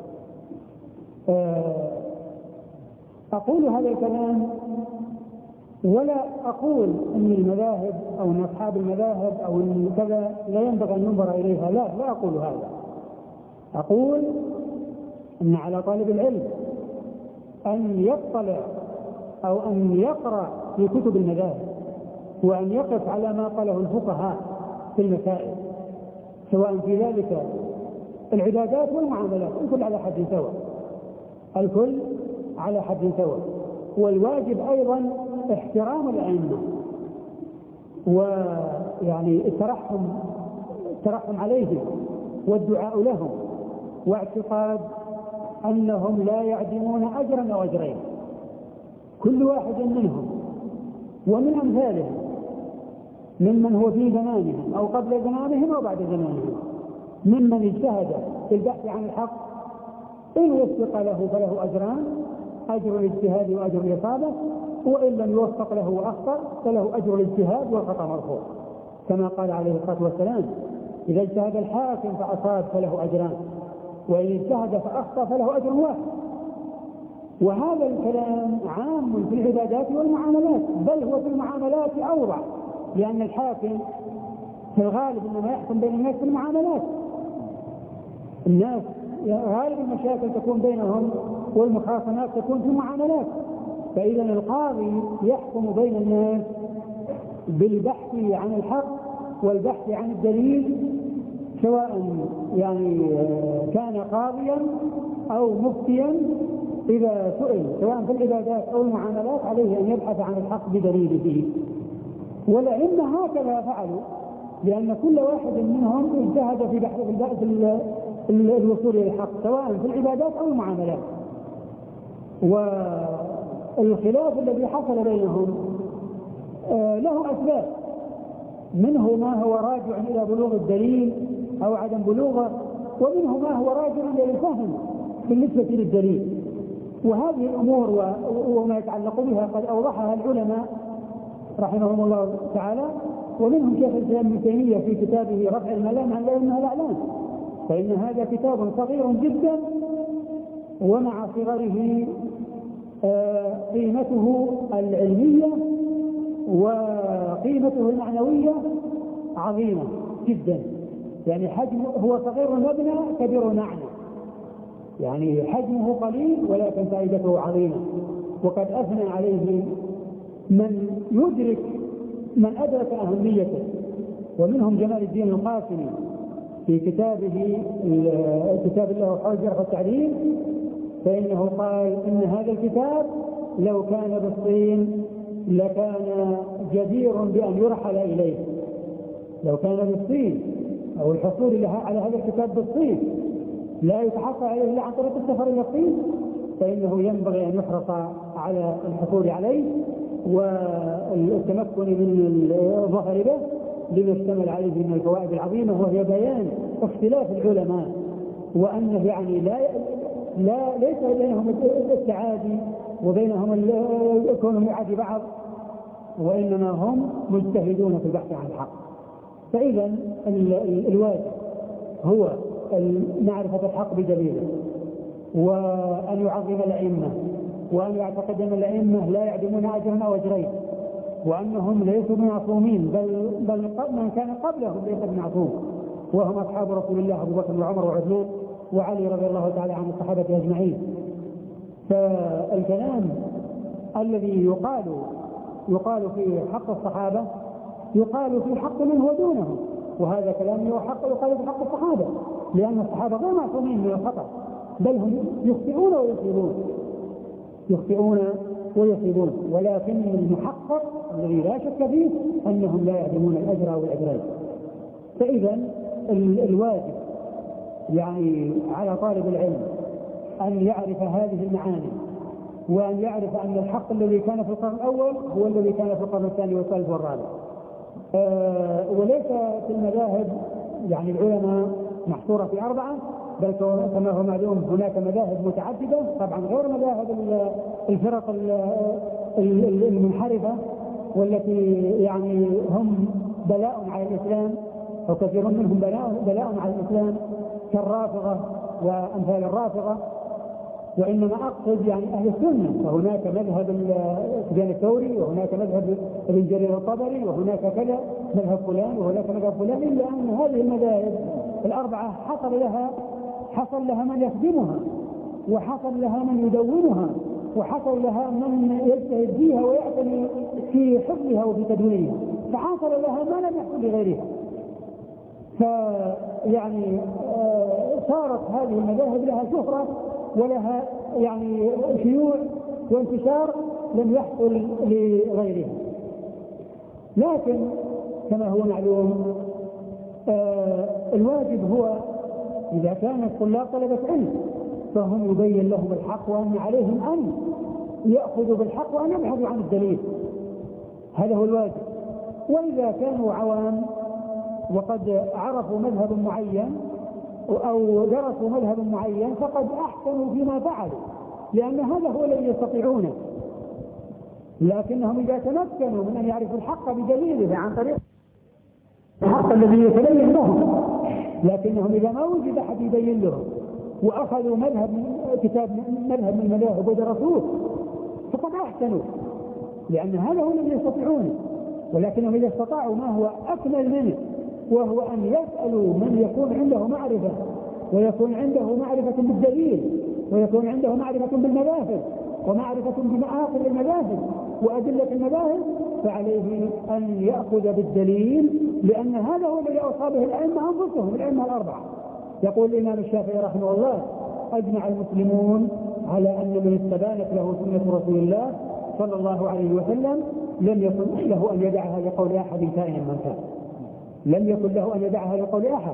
أقول هذا الكلام ولا أقول أن المذاهب أو أن أصحاب المذاهب أو أن كذا لا ينبغي أن ينظر إليها، لا لا أقول هذا. أقول أن على طالب العلم أن يطلع أو أن يقرأ في كتب المذاهب وأن يقف على ما قاله الفقهاء في المسائل، سواء في ذلك العبادات والمعاملات، الكل على حد سواء، الكل على حد سواء. والواجب أيضا احترام الأئمة ويعني الترحم الترحم عليهم والدعاء لهم، واعتقاد أنهم لا يعدمون أجرا أو أجرين، كل واحد منهم ومن أمثالهم ممن هو في زمانهم أو قبل زمانهم أو بعد زمانهم، ممن اجتهد في البحث عن الحق إن وفق له فله أجران، أجر الاجتهاد وأجر الإصابة، وإن لم يوفق له وأخطأ فله أجر الاجتهاد والخطأ مرفوع، كما قال عليه الصلاة والسلام: إذا اجتهد الحاكم فأصاب فله أجران، وإن اجتهد فأخطأ فله أجر واحد. وهذا الكلام عام في العبادات والمعاملات، بل هو في المعاملات أوضح، لأن الحاكم في الغالب إنما يحكم بين الناس في المعاملات. الناس غالب المشاكل تكون بينهم والمخاصمات تكون في المعاملات، فإذا القاضي يحكم بين الناس بالبحث عن الحق والبحث عن الدليل، سواء يعني كان قاضيا أو مفتيا. إذا سئل سواء في العبادات أو المعاملات عليه أن يبحث عن الحق بدليله، والأئمة هكذا فعلوا، لأن كل واحد منهم اجتهد في بحث الوصول إلى الحق سواء في العبادات أو المعاملات. والخلاف الذي حصل بينهم له أسباب، منه ما هو راجع إلى بلوغ الدليل أو عدم بلوغه، ومنه ما هو راجع إلى الفهم بالنسبة للدليل. وهذه الأمور وما يتعلق بها قد أوضحها العلماء رحمهم الله تعالى، ومنهم شيخ الإسلام ابن تيمية في كتابه رفع الملام عن الأئمة الأعلام، فإن هذا كتاب صغير جدا ومع صغره قيمته العلمية وقيمته المعنوية عظيمة جدا. يعني حجمه هو صغير المبنى كبير المعنى، يعني حجمه قليل ولكن فائدته عظيمة. وقد أثنى عليه من يدرك من أدرك أهميته، ومنهم جمال الدين القاسمي في كتابه كتاب الله حجر والتعليم، فإنه قال إن هذا الكتاب لو كان بالصين لكان جدير بأن يرحل إليه. لو كان بالصين أو الحصول على هذا الكتاب بالصين لا يتحصل عليه إلا عن طريق السفر إلى الصين، فإنه ينبغي أن يحرص على الحصول عليه والتمكن من الظفر به لما اشتمل عليه من الفوائد العظيمة، وهي بيان اختلاف العلماء، وأنه يعني لا لا ليس بينهم التعادي وبينهم كونهم يعادي بعض، وإنما هم مجتهدون في البحث عن الحق. فإذا الواجب هو معرفة الحق بدليله، وأن يعظم الأئمة، وأن يعتقد أن الأئمة لا يعدمون أجرا أو أجرين، وأنهم ليسوا معصومين، بل, بل من كان قبلهم ليس بمعصوم، وهم أصحاب رسول الله أبو بكر وعمر وعثمان وعلي رضي الله تعالى عن الصحابة أجمعين. فالكلام الذي يقال يقال في حق الصحابة يقال في حق من هو دونهم، وهذا كلام يقال في حق الصحابة، لأن الصحابة غير معصومين من الخطأ، بل هم يخطئون ويصيبون يخطئون ويصيبون ولكن المحقق الذي لا شك فيه أنهم لا يعدمون الأجر أو الأجرين. فإذا الواجب يعني على طالب العلم أن يعرف هذه المعاني، وأن يعرف أن الحق الذي كان في القرن الأول هو الذي كان في القرن الثاني والثالث والرابع. أه وليس في المذاهب يعني العلماء محصورة في أربعة، بل كما هو معلوم هناك مذاهب متعددة، طبعا غير مذاهب الفرق المنحرفة والتي يعني هم بلاء على الإسلام أو كثير منهم بلاء, بلاء على الإسلام كالرافضة وأمثال الرافضة، وإنما أقصد يعني أهل السنة. فهناك مذهب سفيان الثوري، وهناك مذهب ابن جرير الطبري، وهناك كذا مذهب فلان وهناك مذهب فلان، إلا أن هذه المذاهب الأربعة حصل لها حصل لها من يخدمها، وحصل لها من يدونها، وحصل لها من يجتهد فيها ويعتني في حفظها وفي تدوينها، فحصل لها ما لم يحصل لغيرها. فيعني صارت هذه المذاهب لها شهرة ولها يعني شيوع وانتشار لم يحصل لغيرها. لكن كما هو معلوم الواجب هو إذا كان الطلاب طلبة علم فهم يبين لهم الحق، وأن عليهم أن يأخذوا بالحق وأن يبحثوا عن الدليل، هذا هو الواجب. وإذا كانوا عوام وقد عرفوا مذهب معين أو درسوا مذهب معين فقد أحسنوا فيما فعلوا، لأن هذا هو الذي يستطيعونه. لكنهم إذا تمكنوا من أن يعرفوا الحق بدليله عن طريق الحق الذي يتبين لهم، لكنهم إذا ما وجد أحد يبين لهم وأخذوا مذهب من كتاب مذهب من المذاهب ودرسوه فقد أحسنوا، لأن هذا هو الذي يستطيعونه. ولكنهم إذا استطاعوا ما هو أكمل منه، وهو أن يسألوا من يكون عنده معرفة، ويكون عنده معرفة بالدليل، ويكون عنده معرفة بالمذاهب ومعرفة بمآخر المذاهب وأدلة المذاهب، فعليه أن يأخذ بالدليل، لأن هذا هو الذي أصابه الأئمة أنفسهم الأئمة الأربعة. يقول الإمام الشافعي رحمه الله: أجمع المسلمون على أن من استبانت له سنة رسول الله صلى الله عليه وسلم لم يكن له أن يدعها لقول أحد كائنا من كان، لم يكن له أن يدعها لقول أحد.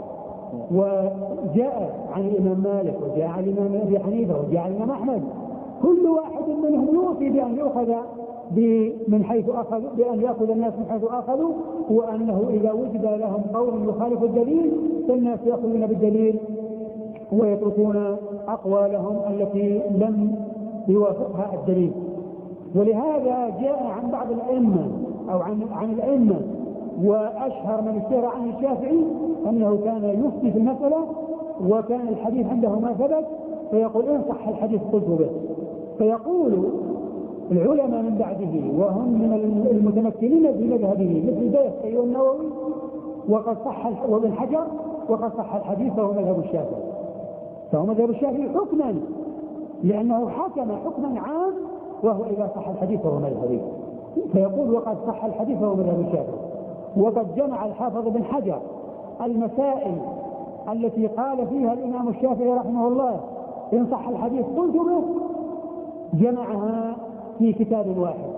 وجاء عن الإمام مالك، وجاء عن الإمام أبي حنيفة، وجاء عن الإمام أحمد، كل واحد منهم يوصي بأن يؤخذ من حيث أخذوا، بأن يأخذ الناس من حيث أخذوا، وأنه إذا وجد لهم قول يخالف الدليل فالناس يأخذون بالدليل ويتركون أقوالهم التي لم يوافقها الدليل. ولهذا جاء عن بعض الأئمة أو عن عن الأئمة وأشهر من اشتهر عن الشافعي أنه كان يفتي في المسألة وكان الحديث عنده ما ثبت فيقول إن صح الحديث قلت به. فيقول العلماء من بعده وهم من المتمكنين في مذهبه مثل البيهقي والنووي وقد صح وابن حجر وقد صح الحديث فهو مذهب الشافعي، فهو مذهب الشافعي حكما، لأنه حكم حكما عام وهو إذا صح الحديث فهو مذهبي. فيقول وقد صح الحديث فهو مذهب الشافعي. وقد جمع الحافظ بن حجر المسائل التي قال فيها الإمام الشافعي رحمه الله إن صح الحديث قلت به، جمعها في كتاب واحد،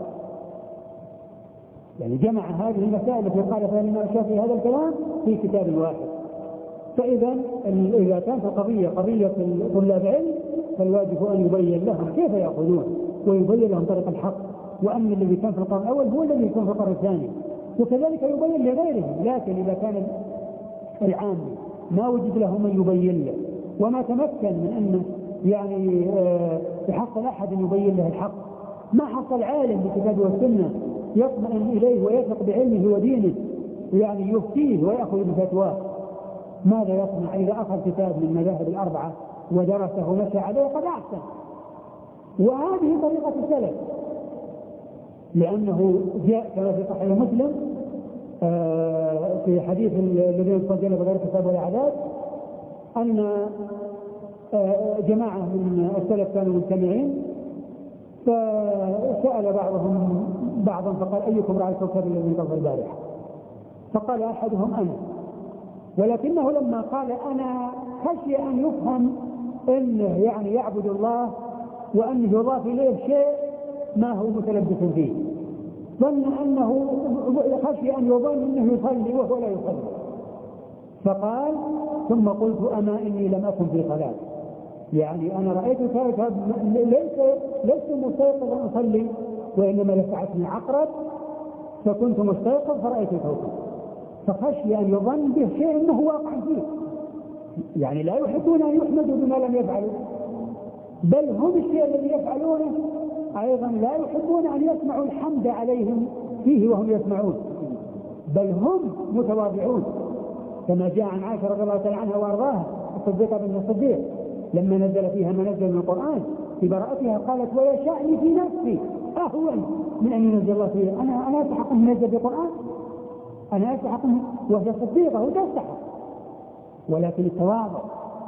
يعني جمع هذه المسائل التي قال فيها الإمام الشافعي هذا الكلام في كتاب واحد. فإذا إذا كانت القضية قضية طلاب علم فالواجب أن يبين لهم كيف يأخذون ويبين لهم طريق الحق، وأن الذي كان في القرن الأول هو الذي يكون في القرن الثاني، وكذلك يبين لغيرهم. لكن إذا كان العام ما وجد له من يبين له وما تمكن من أن يعني يحصل أحد يبين له الحق، ما حصل عالم بالكتاب والسنة يطمئن إليه ويثق بعلمه ودينه يعني يفتيه ويأخذ بفتواه، ماذا يصنع إذا أخذ كتاب من المذاهب الأربعة ودرسه ومشى عليه قد أحسن؟ وهذه طريقة السلف، لأنه جاء كما في صحيح مسلم في حديث الذين سجلوا بغير كتاب ولا عذاب أن جماعة من السلف كانوا مجتمعين فسأل بعضهم بعضا فقال أيكم رأى الكوكب الذي انتظر البارحة؟ فقال أحدهم أنا، ولكنه لما قال أنا خشي أن يفهم أنه يعني يعبد الله وأنه يضاف إليه شيء ما هو متلبس فيه، ظن أنه خشي أن يظن أنه يصلي وهو لا يصلي، فقال ثم قلت أما إني لم أكن في صلاة، يعني أنا رأيت كوكب ليس لست مستيقظ أن أصلي وإنما لسعتني عقرب فكنت مستيقظ فرأيت كوكب، فخشي أن يظن به شيء أنه واقع فيه، يعني لا يحبون أن يحمدوا بما لم يفعلوا، بل هم الشيء الذي يفعلونه أيضا لا يحبون أن يسمعوا الحمد عليهم فيه وهم يسمعون، بل هم متواضعون، كما جاء عن عائشة رضي الله تعالى عنها وأرضاها الصديقة بنت الصديق لما نزل فيها ما نزل من القرآن في براءتها قالت ويشأني في نفسي أهون من أن ينزل الله فيها، أنا أنا أستحق أن ينزل بالقرآن، أنا أستحق، وهي صديقة وتستحق، ولكن التواضع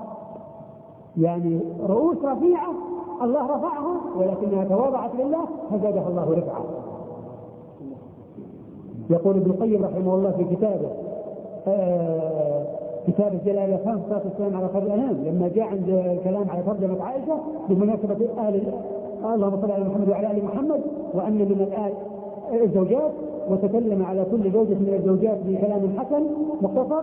يعني رؤوس رفيعة الله رفعها ولكنها تواضعت لله فزادها الله رفعة. يقول ابن القيم رحمه الله في كتابه آه كتاب الجلالة خمس صلاة السلام على خير الأنام لما جاء عند الكلام على ترجمة عائشة بمناسبة آل اللهم صل على محمد وعلى آل محمد وأن من الآل الزوجات، وتكلم على كل زوجة من الزوجات بكلام حسن مختصر،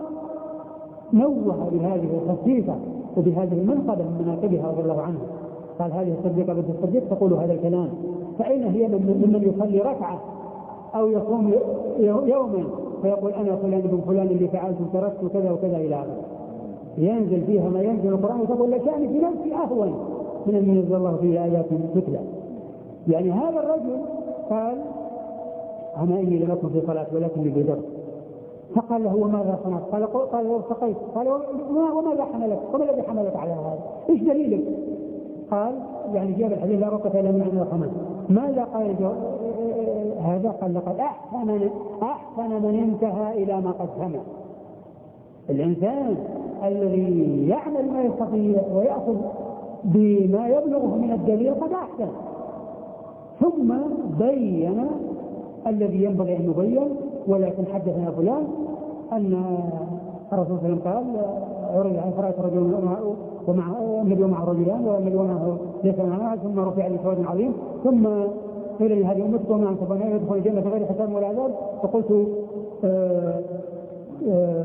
نوه بهذه الخصيصة وبهذه المنقبة من مناقبها رضي الله عنها. قال هذه الصديقة بنت الصديق تقول هذا الكلام، فأين هي ممن يصلي ركعة أو يصوم يوما فيقول أنا فلان بن فلان اللي فعلت وتركت كذا وكذا إلى آخره، ينزل فيها ما ينزل القرآن وتقول لشأني في نفسي أهون من أن ينزل الله فيه آيات تتلى. يعني هذا الرجل قال أنا إني لم أكن في صلاة ولكني في درس، فقال له وماذا صنعت؟ قال قال لو سقيت، قال وماذا حملك؟ وما الذي حملك على هذا؟ إيش دليلك؟ قال يعني جاب الحديث لا رقة إلا من عند الرحمن. ماذا قال هذا؟ قال لقد أحسن أحسن من انتهى إلى ما قد سمع. الإنسان الذي يعمل ما يستطيع ويأخذ بما يبلغه من الدليل قد أحسن، ثم بين الذي ينبغي أن يبين. ولكن حدثنا فلان أن الرسول صلى الله عليه وسلم قال عرض عن فرأت رجل ومع النبي ومع رجلان والنبي معه ليس معه، ثم رفع لي سواد عظيم، ثم قيل لي هذه أمتكم ومن أنصفنا يدخل الجنة غير حساب ولا عذاب، فقلت آآ آآ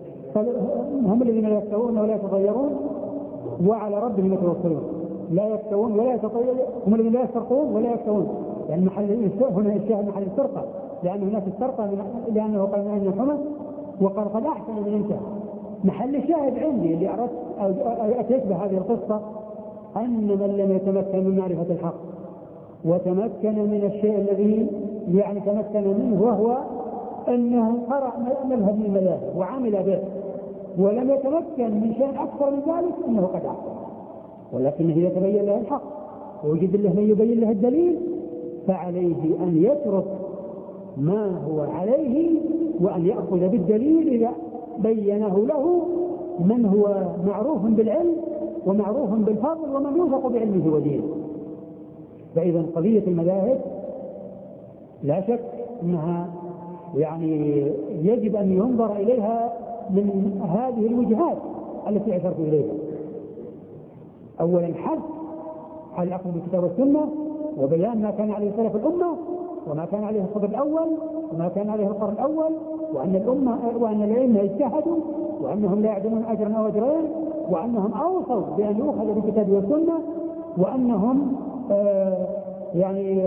هم الذين لا يكتوون ولا يتطيرون وعلى ربهم يتوكلون، لا يكتوون ولا يتطيرون، هم الذين لا يسرقون ولا يكتوون، يعني محل هنا الشاهد محل السرقة، لأن هناك السرقة لأنه قال من أجل الحمى، وقال قد أحسن من انتهى. محل الشاهد عندي اللي أردت أو أتيت بهذه القصة أن من لم يتمكن من معرفة الحق وتمكن من الشيء الذي يعني تمكن منه وهو أنه قرأ مذهب من المذاهب وعمل به، ولم يتمكن من شيء أكثر من ذلك أنه قد أحسن، ولكنه يتبين له الحق ووجد له من يبين له الدليل فعليه أن يترك ما هو عليه وأن يأخذ بالدليل إذا بينه له من هو معروف بالعلم ومعروف بالفضل ومن يوثق بعلمه ودينه. فإذا قضية المذاهب لا شك أنها يعني يجب أن ينظر إليها من هذه الوجهات التي أشرت إليها. أولا حث على الأخذ بالكتاب والسنة وبيان ما كان عليه سلف الأمة وما كان عليه الصدر الأول وما كان عليه القرن الأول، وأن الأمة وأن العلم اجتهدوا وأنهم لا يعدمون أجرا أو أجرين، وأنهم أوصوا بأن يؤخذ بالكتاب والسنة، وأنهم آه يعني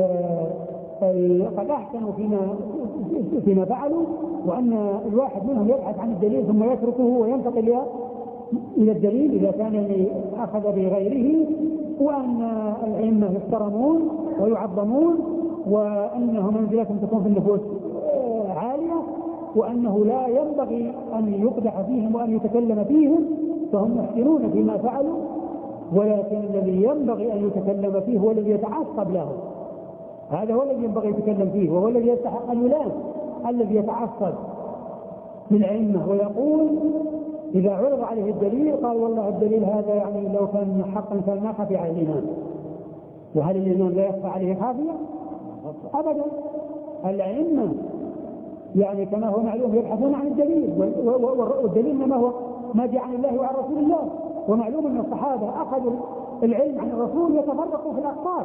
آه قد أحسنوا فيما فيما فعلوا، وأن الواحد منهم يبحث عن الدليل ثم يتركه وينتقل إلى الدليل إذا كان أخذ بغيره، وأن الأئمة يحترمون ويعظمون وأنه منزلتهم تكون في النفوس عالية، وأنه لا ينبغي أن يقدح فيهم وأن يتكلم فيهم فهم محسنون فيما فعلوا، ولكن الذي ينبغي أن يتكلم فيه هو الذي يتعصب له، هذا هو الذي ينبغي يتكلم فيه وهو الذي يستحق أن يلام، الذي يتعصب للأئمة ويقول إذا عرض عليه الدليل قال والله الدليل هذا يعني لو كان حقا كان ما خفي على الإمام، وهل الإمام لا يخفى عليه خافية؟ أبدا. الأئمة يعني كما هو معلوم يبحثون عن الدليل، والدليل ما هو ما جاء عن الله وعن رسول الله، ومعلوم أن الصحابة أخذوا العلم عن الرسول يتفرقوا في الأقطار،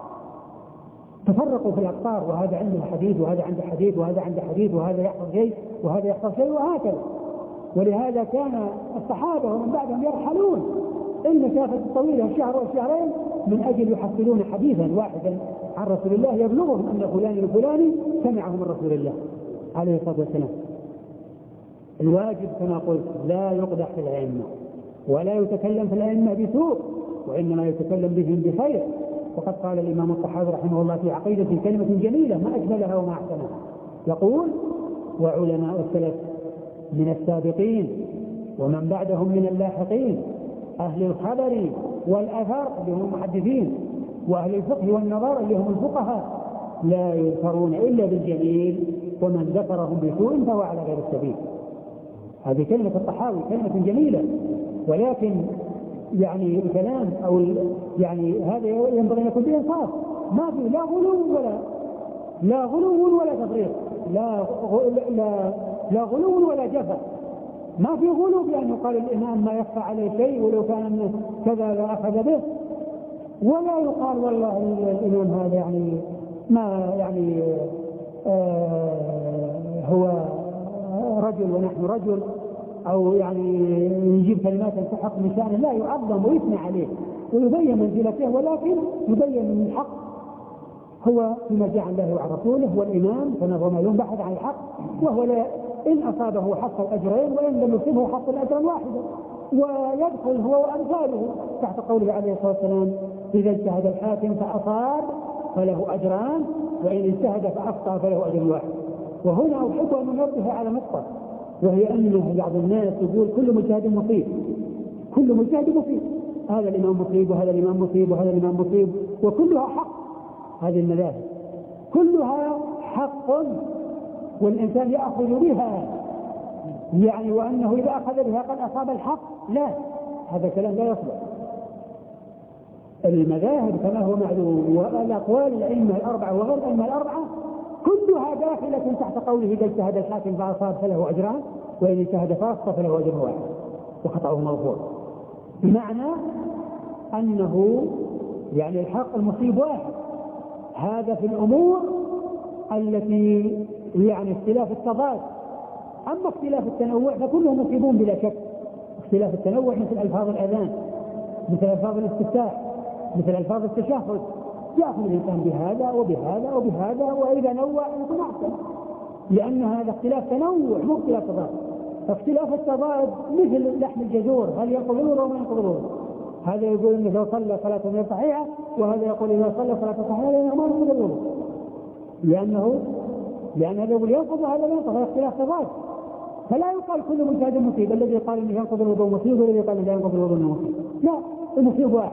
تفرقوا في الأقطار، وهذا عنده حديث وهذا عنده حديث وهذا عنده حديث وهذا يحفظ شيء وهذا يحفظ شيء وهكذا. ولهذا كان الصحابة ومن بعدهم يرحلون المسافة الطويلة الشهر والشهرين من أجل يحصلون حديثا واحدا عن رسول الله يبلغهم أن فلان الفلاني سمعه من رسول الله عليه الصلاة والسلام. الواجب كما قلت لا يقدح في الأئمة ولا يتكلم في الأئمة بسوء، وإنما يتكلم بهم بخير. وقد قال الإمام الطحاوي رحمه الله في عقيدة كلمة جميلة ما أجملها وما أحسنها، يقول: وعلماء السلف من السابقين ومن بعدهم من اللاحقين، أهل الخبر والأثر اللي هم المحدثين، وأهل الفقه والنظر اللي هم الفقهاء، لا يذكرون إلا بالجميل، ومن ذكرهم بسوء فهو على غير السبيل. هذه كلمة الطحاوي كلمة جميلة، ولكن يعني الكلام أو يعني هذا ينبغي أن يكون بإنصاف، ما في لا غلو ولا لا غلو ولا تفريط، لا لا لا غلو ولا جفا. ما في غلو بأن يقال الإمام ما يخفى عليه شيء ولو كان كذا لا أخذ به، ولا يقال والله الإمام هذا يعني ما يعني آه هو رجل ونحن رجل، أو يعني يجيب كلمات تحق من شأنه، لا، يعظم ويثنى عليه ويبين منزلته، ولكن يبين من الحق هو فيما جاء عن الله وعن رسوله، والإمام كما هو معلوم بحث عن الحق، وهو لا إن أصابه حصل أجرين وإن لم يصبه حصل أجرا واحدا، ويدخل هو وأمثاله تحت قوله عليه الصلاة والسلام: إذا اجتهد الحاكم فأصاب فله أجران، وإن اجتهد فأخطأ فله أجر واحد. وهنا أحب أن ننبه على نقطة، وهي أن بعض الناس يقول كل مجتهد مصيب، كل مجتهد مصيب، هذا الإمام مصيب وهذا الإمام مصيب وهذا الإمام مصيب، وكلها حق. هذه المذاهب كلها حق والإنسان يأخذ بها، يعني وأنه إذا أخذ بها قد أصاب الحق، لا، هذا كلام لا يصلح. المذاهب كما هو معلوم والأقوال الأئمة الأربعة وغير الأئمة الأربعة كلها داخلة تحت قوله: إذا اجتهد الحاكم فأصاب فله أجران، وإن اجتهد فأخطأ فله أجر واحد وخطأه مغفور. بمعنى أنه يعني الحق المصيب واحد. هذا في الأمور التي يعني اختلاف التضاد. أما اختلاف التنوع فكلهم مصيبون بلا شك. اختلاف التنوع مثل ألفاظ الأذان، مثل ألفاظ الاستفتاح، مثل ألفاظ التشهد، يأخذ الإنسان بهذا وبهذا وبهذا، وإذا نوع يكون أحسن، لأن هذا اختلاف تنوع مو اختلاف تضاد. اختلاف التضاد مثل لحم الجزور، هل ينقض الوضوء أو ما ينقض الوضوء؟ هذا يقول إنه لو صلى صلاة غير صحيحة، وهذا يقول إذا صلى صلاة صحيحة لأنه ما ينقض الوضوء، لأنه لأن هذا يقول ينقض وهذا لا ينقض، هذا اختلاف تضاد. فلا يقال كل مجتهد مصيب، الذي قال إنه ينقض الوضوء مصيب والذي قال لا ينقض الوضوء مصيب، لا، المصيب واحد،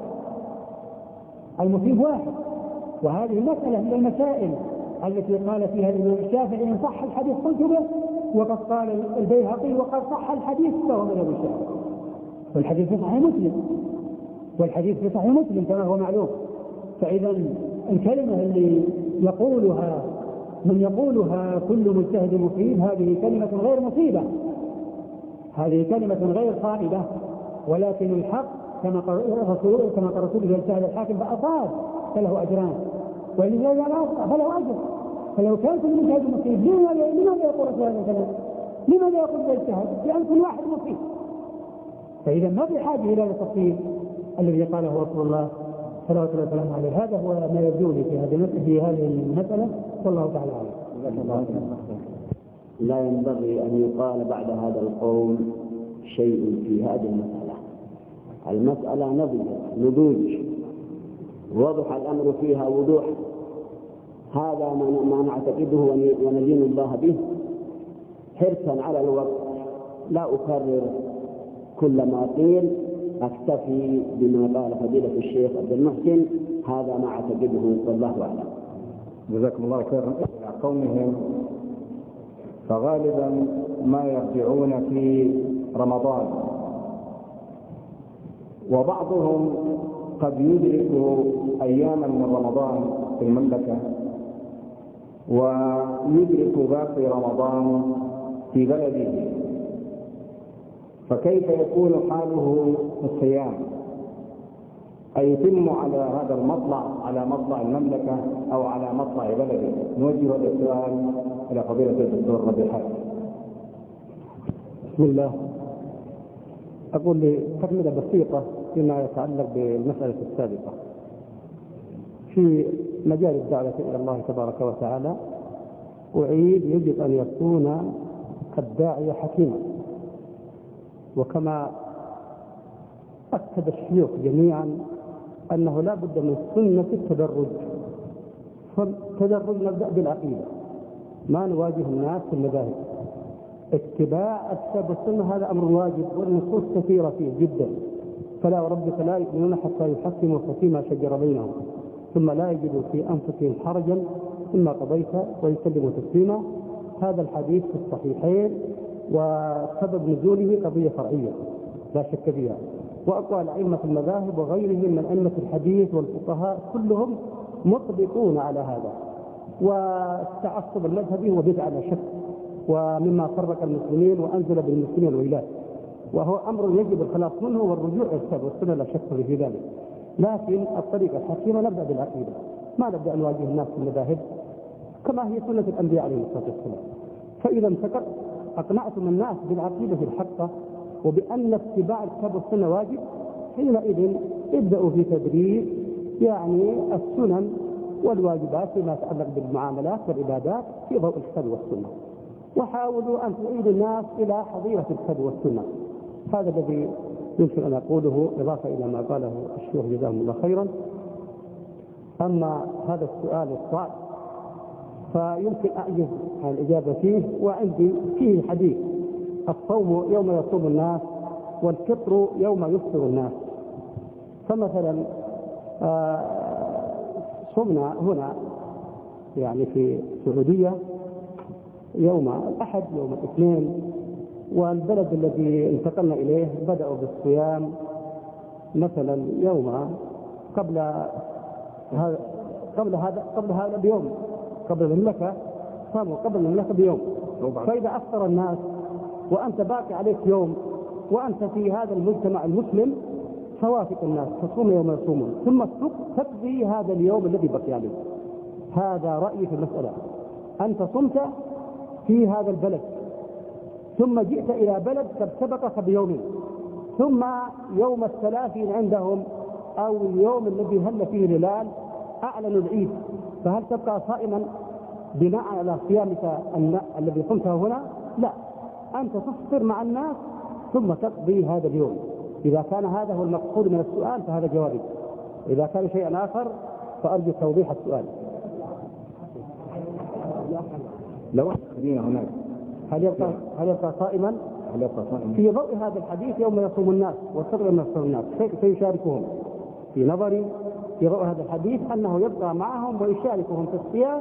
المصيب واحد. وهذه مسألة من المسائل التي قال فيها الإمام الشافعي: إن صح الحديث قلت به، وقد قال البيهقي: وقد صح الحديث فهو مذهب الشافعي. والحديث في صحيح مسلم، والحديث في صحيح مسلم كما هو معلوم. فإذا الكلمة اللي يقولها من يقولها كل مجتهد مصيب هذه كلمة غير مصيبة، هذه كلمة غير صائبة، ولكن الحق كما قال الرسول كما قال الرسول: إذا اجتهد الحاكم فأصاب فله أجران، وإن اجتهد فأخطأ فله أجر. فلو كان كل مجتهد مصيب لماذا يقول هذا الكلام؟ لماذا يقول إذا اجتهد؟ لأن كل واحد مصيب. فإذا ما في حاجة إلى التفصيل الذي قاله رسول الله صلى الله عليه وسلم عليه. هذا هو ما يبدو لي في هذه في هذه المسألة، والله تعالى أعلم. لا ينبغي أن يقال بعد هذا القول شيء في هذه المسألة. المسألة نضوج، وضح الأمر فيها وضوح. هذا ما نعتقده وندين الله به حرصا على الوقت. لا أكرر كل ما قيل، أكتفي بما قال فضيلة الشيخ عبد المحسن. هذا ما أعتقده والله أعلم. جزاكم الله خيرا. إلى قومهم فغالبا ما يرجعون في رمضان، وبعضهم قد يدرك أياما من رمضان في المملكة ويدرك باقي رمضان في بلده، فكيف يكون حاله في الصيام؟ أي يتم على هذا المطلع، على مطلع المملكة أو على مطلع بلده؟ نوجه هذا السؤال إلى فضيلة الدكتور ربيع حاتم. بسم الله. أقول لي تكملة بسيطة فيما يتعلق بالمسألة السابقة. في مجال الدعوة إلى الله تبارك وتعالى أعيد: يجب أن يكون الداعية حكيما، وكما أكد الشيوخ جميعا أنه لا بد من سنة التدرج. فالتدرج نبدأ بالعقيدة، ما نواجه الناس في المذاهب. اتباع الكتاب والسنة هذا أمر واجب، والنصوص كثيرة فيه جدا. فلا وربك لا يؤمنون حتى يحكموا فيما شجر بينهم ثم لا يجدوا في أنفسهم حرجا مما قضيت ويسلموا تسليما. هذا الحديث في الصحيحين، وسبب نزوله قضية فرعية لا شك فيها. وأقوال أئمة المذاهب وغيرهم من أئمة الحديث والفقهاء كلهم مطبقون على هذا. والتعصب المذهبي هو بدعة لا شك، ومما فرق المسلمين وأنزل بالمسلمين الويلات، وهو أمر يجب الخلاص منه والرجوع إلى الكتاب والسنة لا شك في ذلك. لكن الطريقة الحكيمة نبدأ بالعقيدة، ما نبدأ نواجه الناس في المذاهب كما هي سنة الأنبياء عليهم الصلاة والسلام. فإذا انتقل أقنعتم الناس بالعقيدة الحقة وبأن اتباع الكتاب والسنة واجب، حينئذ ابدأوا في تدريس يعني السنن والواجبات فيما يتعلق بالمعاملات والعبادات في ضوء الكتاب والسنة، وحاولوا أن تعيدوا الناس إلى حظيرة الكتاب والسنة. هذا الذي يمكن أن أقوله إضافة إلى ما قاله الشيخ جزاهم الله خيرا. أما هذا السؤال الصعب فيمكن أعجز عن الإجابة فيه، وعندي فيه حديث: الصوم يوم يصوم الناس والفطر يوم يفطر الناس. فمثلا صمنا هنا يعني في السعودية يوم الأحد يوم الاثنين، والبلد الذي انتقلنا إليه بدأوا بالصيام مثلا يوم قبل هذا قبل هذا قبل هذا بيوم، قبل المملكة صاموا قبل المملكة بيوم. فإذا أفطر الناس وأنت باقي عليك يوم وأنت في هذا المجتمع المسلم فوافق الناس تصوم يوم يصومون، ثم تقضي هذا اليوم الذي بقي عليك. هذا رأيي في المسألة. أنت صمت في هذا البلد ثم جئت إلى بلد قد سبقك بيوم، ثم يوم الثلاثين عندهم أو اليوم الذي هل فيه الهلال أعلنوا العيد، فهل تبقى صائما بناء على صيامك الذي صمته هنا؟ لا، أنت تفطر مع الناس ثم تقضي هذا اليوم. إذا كان هذا هو المقصود من السؤال فهذا جوابي، إذا كان شيئا آخر فأرجو توضيح السؤال. لو خلينا هناك هل يبقى هل يبقى صائما؟ هل يبقى صائما في ضوء هذا الحديث يوم يصوم الناس والفطر يوم يفطر الناس سيشاركهم. في نظري في ضوء هذا الحديث أنه يبقى معهم ويشاركهم في الصيام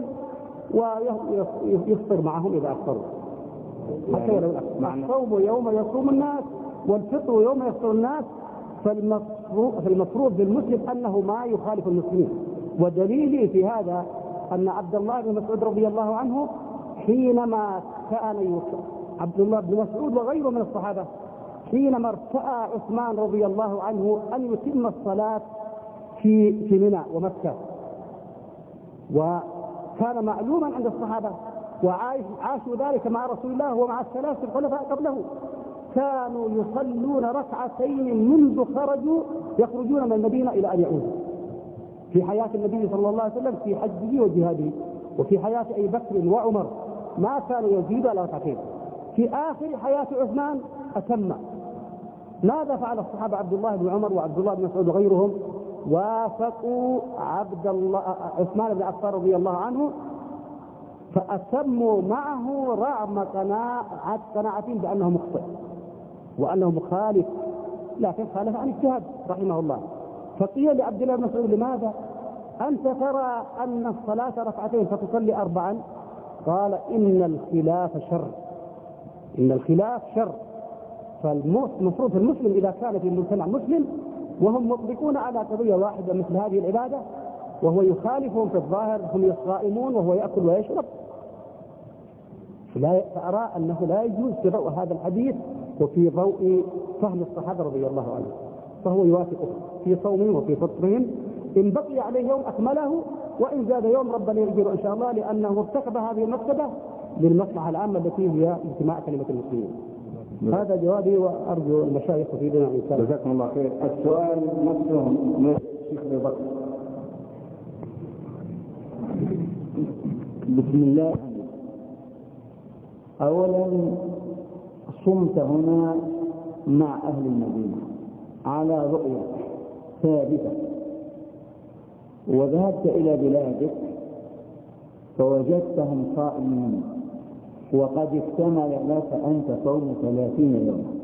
ويفطر معهم إذا أفطروا، حتى ولو الصوم يوم يصوم الناس والفطر يوم يفطر الناس. فالمفروض بالمسلم أنه ما يخالف المسلمين. ودليلي في هذا أن عبد الله بن مسعود رضي الله عنه حينما كان عبد الله بن مسعود وغيره من الصحابة حينما ارتأى عثمان رضي الله عنه أن يتم الصلاة في في منى ومكة، وكان معلوما عند الصحابة وعاشوا ذلك مع رسول الله ومع الثلاث الخلفاء قبله، كانوا يصلون ركعتين منذ خرجوا يخرجون من المدينة إلى أن يعودوا. في حياة النبي صلى الله عليه وسلم في حجه وجهاده، وفي حياة أبي بكر وعمر ما كانوا يزيدوا على ركعتين. في آخر حياة عثمان أتم. ماذا فعل الصحابة عبد الله بن عمر وعبد الله بن مسعود وغيرهم؟ وافقوا عبد الله عثمان بن عفان رضي الله عنه فأتموا معه رغم قناعة قناعتهم بأنه مخطئ وأنه مخالف، لكن خالف عن اجتهاد رحمه الله. فقيل لعبد الله بن مسعود: لماذا أنت ترى أن الصلاة ركعتين فتصلي أربعا؟ قال: إن الخلاف شر، إن الخلاف شر. فالمفروض المسلم إذا كان في المجتمع مسلم وهم مطبقون على قضية واحدة مثل هذه العبادة وهو يخالفهم في الظاهر، هم يصائمون وهو يأكل ويشرب، فأرى أنه لا يجوز في ضوء هذا الحديث وفي ضوء فهم الصحابة رضي الله عنهم، فهو يوافق في صومهم وفي فطرهم. إن بقي عليه يوم أكمله، وإن زاد يوم ربنا يجبر إن شاء الله، لأنه ارتكب هذه المكتبة للمصلحة العامة التي هي اجتماع كلمة المسلمين. هذا جوابي، وأرجو المشايخ في بنا إن شاء الله. جزاكم الله خير. السؤال نفسه من الشيخ أبي بكر. بسم الله. أولا صمت هنا مع أهل المدينة على رؤية ثابتة، وذهبت إلى بلادك فوجدتهم صائمين وقد اكتمل لك أنت صوم ثلاثين يوما،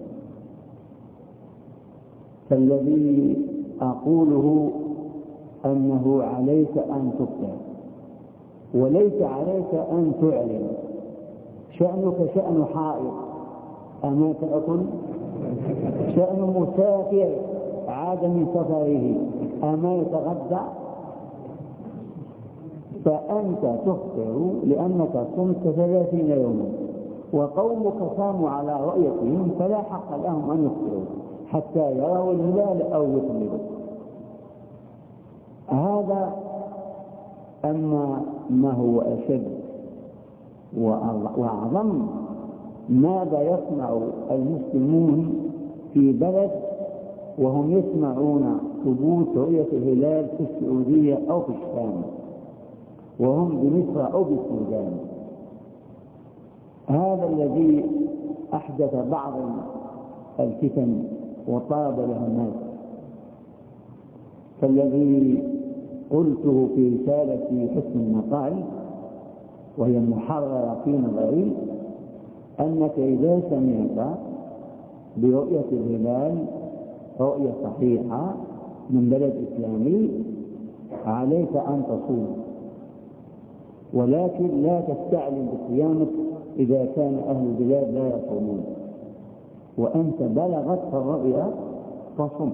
فالذي أقوله أنه عليك أن تفطر وليس عليك أن تعلن. شأنك شأن حائض أما تأكل، شأن مسافر عاد من سفره أما يتغدى، فأنت تفطر لأنك صمت ثلاثين يوما، وقومك صاموا على رؤيتهم فلا حق لهم أن يفطروا حتى يروا الهلال أو يكملوا. هذا. أما ما هو أشد وأعظم، ماذا يصنع المسلمون في بلد وهم يسمعون ثبوت رؤية الهلال في السعودية أو في الشام وهم بمصر أو بالسودان؟ هذا الذي أحدث بعض الفتن وطاب لها الناس. فالذي قلته في رسالة حسن المقال وهي محررة في نظري، أنك إذا سمعت برؤية الهلال رؤية صحيحة من بلد إسلامي عليك أن تصوم، ولكن لا تستعلم بصيامك إذا كان أهل البلاد لا يصومون، وأنت بلغتك الرؤية فصم.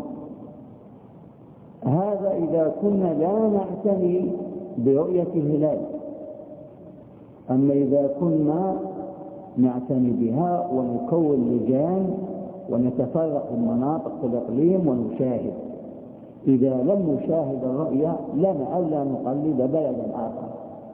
هذا إذا كنا لا نعتني برؤية الهلال. أما إذا كنا نعتني بها ونكون لجان ونتفرق المناطق في الإقليم ونشاهد، إذا لم نشاهد الرؤية لنا ألا نقلد بلدا آخر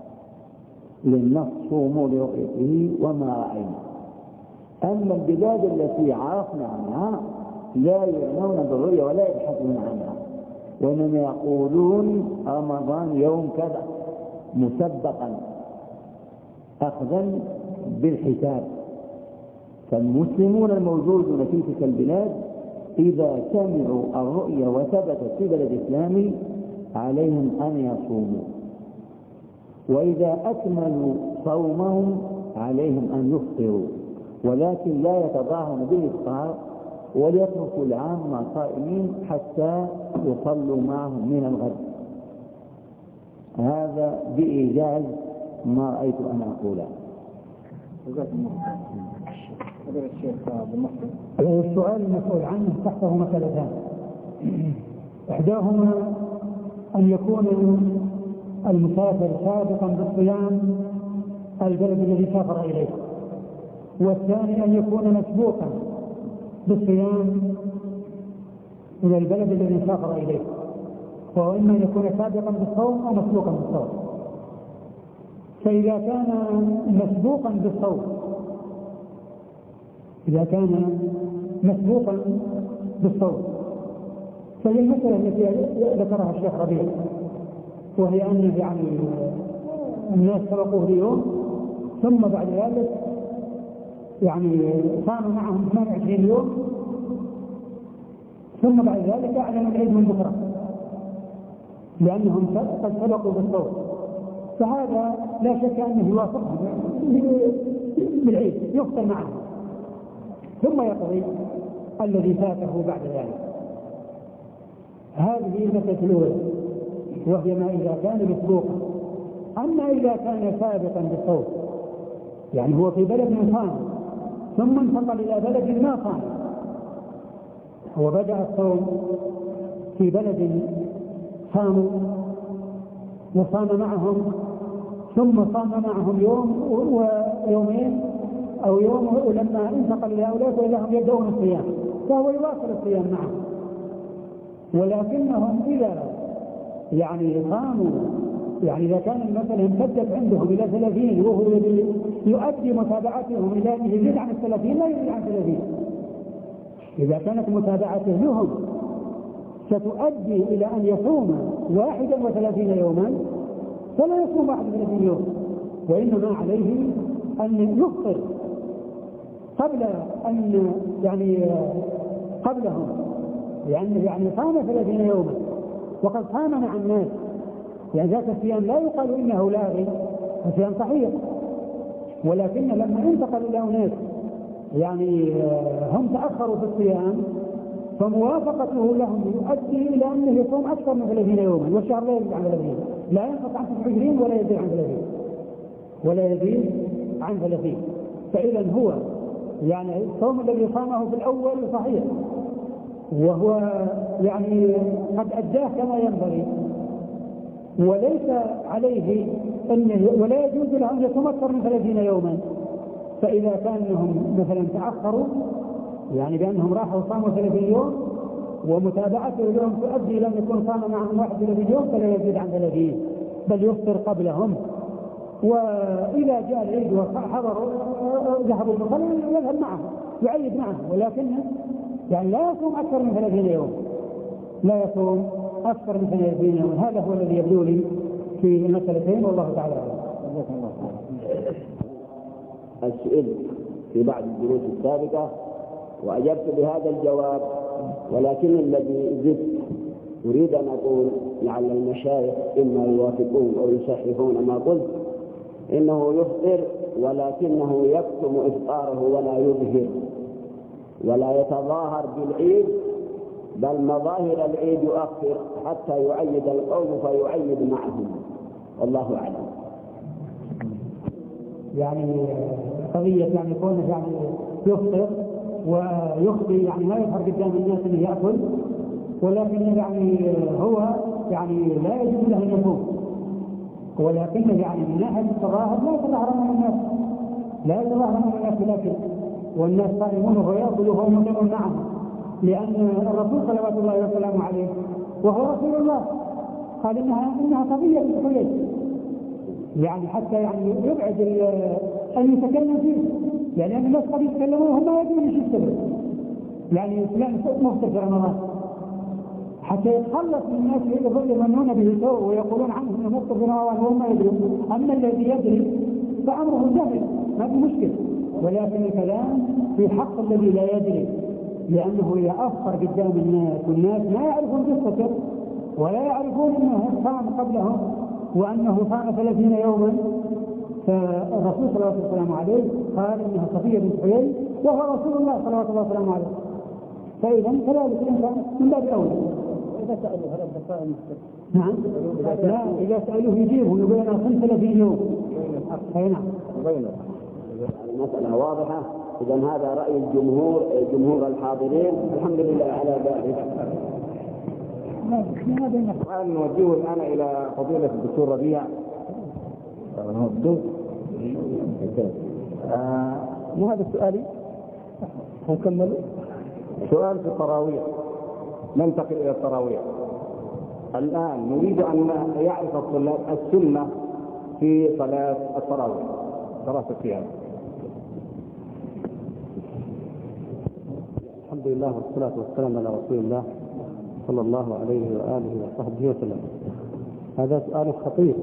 لنصوم لرؤيته وما رأينا. أما البلاد التي عرفنا عنها لا يعنون بالرؤية ولا يبحثون عنها، وإنما يقولون رمضان يوم كذا مسبقا أخذا بالحساب. فالمسلمون الموجودون في تلك البلاد إذا سمعوا الرؤية وثبتت في بلد إسلامي عليهم أن يصوموا، وإذا أكملوا صومهم عليهم أن يفطروا، ولكن لا يتظاهرون بالإفطار وليتركوا العامة صائمين حتى يصلوا معهم من الغد. هذا بإيجاز ما رأيت أن أقوله. السؤال المسؤول عنه تحته مسألتان، إحداهما أن يكون المسافر سابقا بالصيام البلد الذي سافر إليه، والثاني أن يكون مسبوقا بالصيام إلى البلد الذي سافر إليه، وهو إما أن يكون سابقا بالصوم أو مسبوقا بالصوم. فإذا كان مسبوقا بالصوم إذا كان مسبوقا بالصوم فهي المسألة التي ذكرها الشيخ ربيع، وهي أن يعني الناس سبقوه اليوم ثم بعد ذلك يعني صاموا معهم ثمانية وعشرين يوم، ثم بعد ذلك أعلن العيد من بكرة لأنهم قد سبقوا بالصوم، فهذا لا شك أنه يوافقهم بالعيد يفطر معهم ثم يقضي الذي فاته بعد ذلك. هذه المسألة الأولى، وهي ما إذا كان مسبوقا. أما إذا كان سابقا بالصوم، يعني هو في بلد صام ثم انتقل إلى بلد ما صام، هو بدأ الصوم في بلد صاموا وصام معهم ثم صام معهم يوم ويومين أو يوم، ولما انتقل إلى أولئك وإذاهم يبدأون الصيام فهو يواصل الصيام معهم. ولكنهم إذا يعني صاموا، يعني إذا كان المسألة امتدت عندهم إلى ثلاثين وهو يؤدي متابعتهم إلى يزيد عن الثلاثين لا يزيد عن ثلاثين، إذا كانت متابعته لهم ستؤدي إلى أن يصوم واحدا وثلاثين يوما فلا يصوم واحد وثلاثين يوم، وإنما عليه أن يفطر قبل أن يعني قبلهم، لأنه يعني صام ثلاثين يوما وقد صام مع الناس. يعني ذات الصيام لا يقال إنه لاغي صيام صحيح، ولكن لما انتقل إلى أناس يعني هم تأخروا في الصيام فموافقته لهم يؤدي إلى أنه يصوم أكثر من ثلاثين يوما، والشهر لا يزيد عن ثلاثين، لا ينقص عن تسعة وعشرين ولا يزيد عن ثلاثين ولا يزيد عن ثلاثين. فإذا هو يعني الصوم الذي صامه في الأول صحيح، وهو يعني قد أداه كما ينبغي، وليس عليه أنه ولا يجوز له أن يصوم أكثر من ثلاثين يوما. فإذا كانهم مثلا تأخروا يعني بأنهم راحوا صاموا ثلاثين يوم ومتابعته لهم تؤدي إلى أن يكون صام معهم واحد وثلاثين يوم فلا يزيد عن ثلاثين بل يفطر قبلهم. وإذا جاء العيد وحضروا ذهبوا المصلى يذهب معهم يعيد معهم، ولكن يعني لا يصوم أكثر من ثلاثين يوم، لا يصوم أكثر من ثلاثين يوم. هذا هو الذي يبدو لي في المسألتين، والله تعالى أعلم. السئل في بعض الدروس السابقة وأجبت بهذا الجواب، ولكن الذي زدت أريد أن أقول لعل المشايخ إما يوافقون أو يصححون ما قلت، إنه يفطر ولكنه يكتم إفطاره ولا يظهر ولا يتظاهر بالعيد، بل مظاهر العيد يؤخر حتى يعيد القوم فيعيد معهم، والله أعلم. يعني قضية يعني كونه يعني يفطر ويخفي يعني ما يظهر قدام الناس انه يأكل، ولكن يعني هو يعني لا يجوز له ان يصوم، ولكن يعني من ناحية التظاهر لا يتظاهر من الناس لا يتظاهر من الناس بالاكل، والناس صائمون ويأكل وهو مقيم معهم، لأن الرسول صلى الله عليه وسلم عليه وهو رسول الله قال إنها إنها قضية بحيث يعني حتى يعني يبعد أن يتكلم فيه، يعني أن الناس قد يتكلمون وهم ما يدرون ايش السبب، يعني فلان مفطر في رمضان حتى يتخلص من الناس اللي يظنون به سوء ويقولون عنه انه مفطر في رمضان وهم ما يدرون. أما الذي يدري فأمره جهل ما في مشكلة، ولكن الكلام في حق الذي لا يدري، لأنه إذا أفطر قدام الناس والناس ما يعرفون قصته ولا يعرفون أنه صام قبلهم وأنه صام ثلاثين يوما، فالرسول صلى الله عليه وسلم عليه قال إنها صفية بنت حيي وهو رسول الله صلى الله عليه وسلم عليه. فإذا كذلك الإنسان من باب أولى. إذا سألوا هل البقاء نعم لا إذا سألوه يجيبه يقول أنا صمت ثلاثين يوم. أي نعم. المسألة واضحة. إذا هذا رأي الجمهور جمهور الحاضرين، الحمد لله على ذلك. الآن نوجهه الآن إلى فضيلة الدكتور ربيع. آه مو هذا السؤالي؟ هنكمل سؤال في التراويح. ننتقل إلى التراويح الآن. نريد أن يعرف الطلاب السنة في صلاة التراويح، صلاة القيام. الحمد لله والصلاة والسلام على رسول الله صلى الله عليه وآله وصحبه وسلم. هذا سؤال خطير.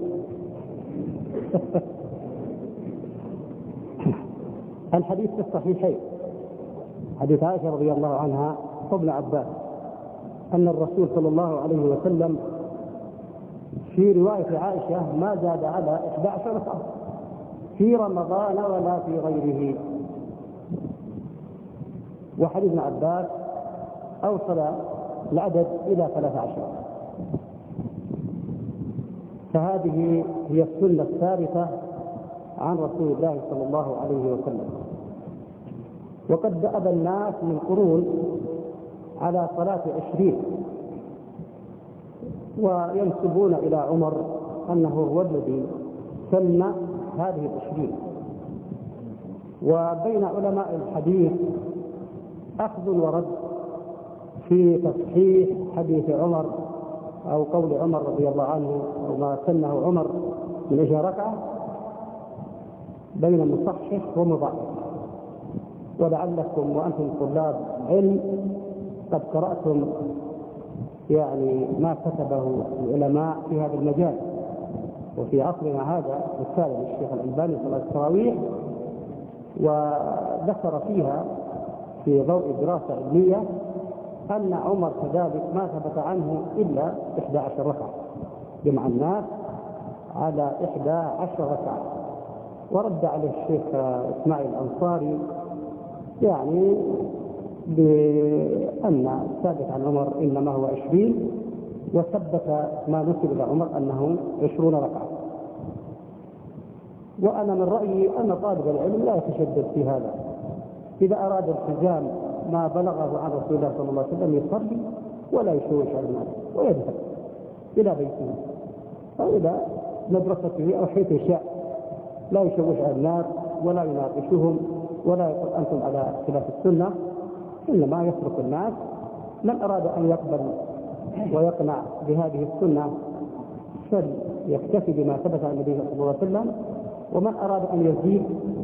الحديث في الصحيحين حديث عائشة رضي الله عنها وابن عباس أن الرسول صلى الله عليه وسلم في رواية عائشة ما زاد على إحدى عشرة ركعة في رمضان ولا في غيره، وحديث ابن عباس أوصل العدد إلى ثلاثة عشر. فهذه هي السنة الثابتة عن رسول الله صلى الله عليه وسلم. وقد دأب الناس من قرون على صلاة عشرين وينسبون إلى عمر أنه هو الذي سن هذه العشرين. وبين علماء الحديث أخذ ورد في تصحيح حديث عمر أو قول عمر رضي الله عنه أو ما سنه عمر من عشرين ركعة بين مصحح ومضاعف. ولعلكم وأنتم طلاب علم قد قرأتم يعني ما كتبه العلماء في هذا المجال. وفي عصرنا هذا رسالة للشيخ الألباني صلاة التراويح، وذكر فيها في ضوء دراسة علمية أن عمر كذلك ما ثبت عنه إلا إحدى عشرة ركعة، جمع الناس على إحدى عشر ركعة. ورد عليه الشيخ إسماعيل الأنصاري يعني بأن الثابت عن عمر إنما هو عشرين، وثبت ما نسب إلى عمر أنه عشرون ركعة. وأنا من رأيي أن طالب العلم لا يتشدد في هذا، إذا أراد التزام ما بلغه عن رسول الله صلى الله عليه وسلم يصلي ولا يشوش على الناس ويذهب إلى بيته أو إلى مدرسته أو حيث يشاء، لا يشوش على الناس ولا يناقشهم ولا يقول أنتم على خلاف السنة، إنما يترك الناس. من أراد أن يقبل ويقنع بهذه السنة فليكتفي بما ثبت عن النبي صلى الله عليه وسلم، ومن أراد أن يزيد.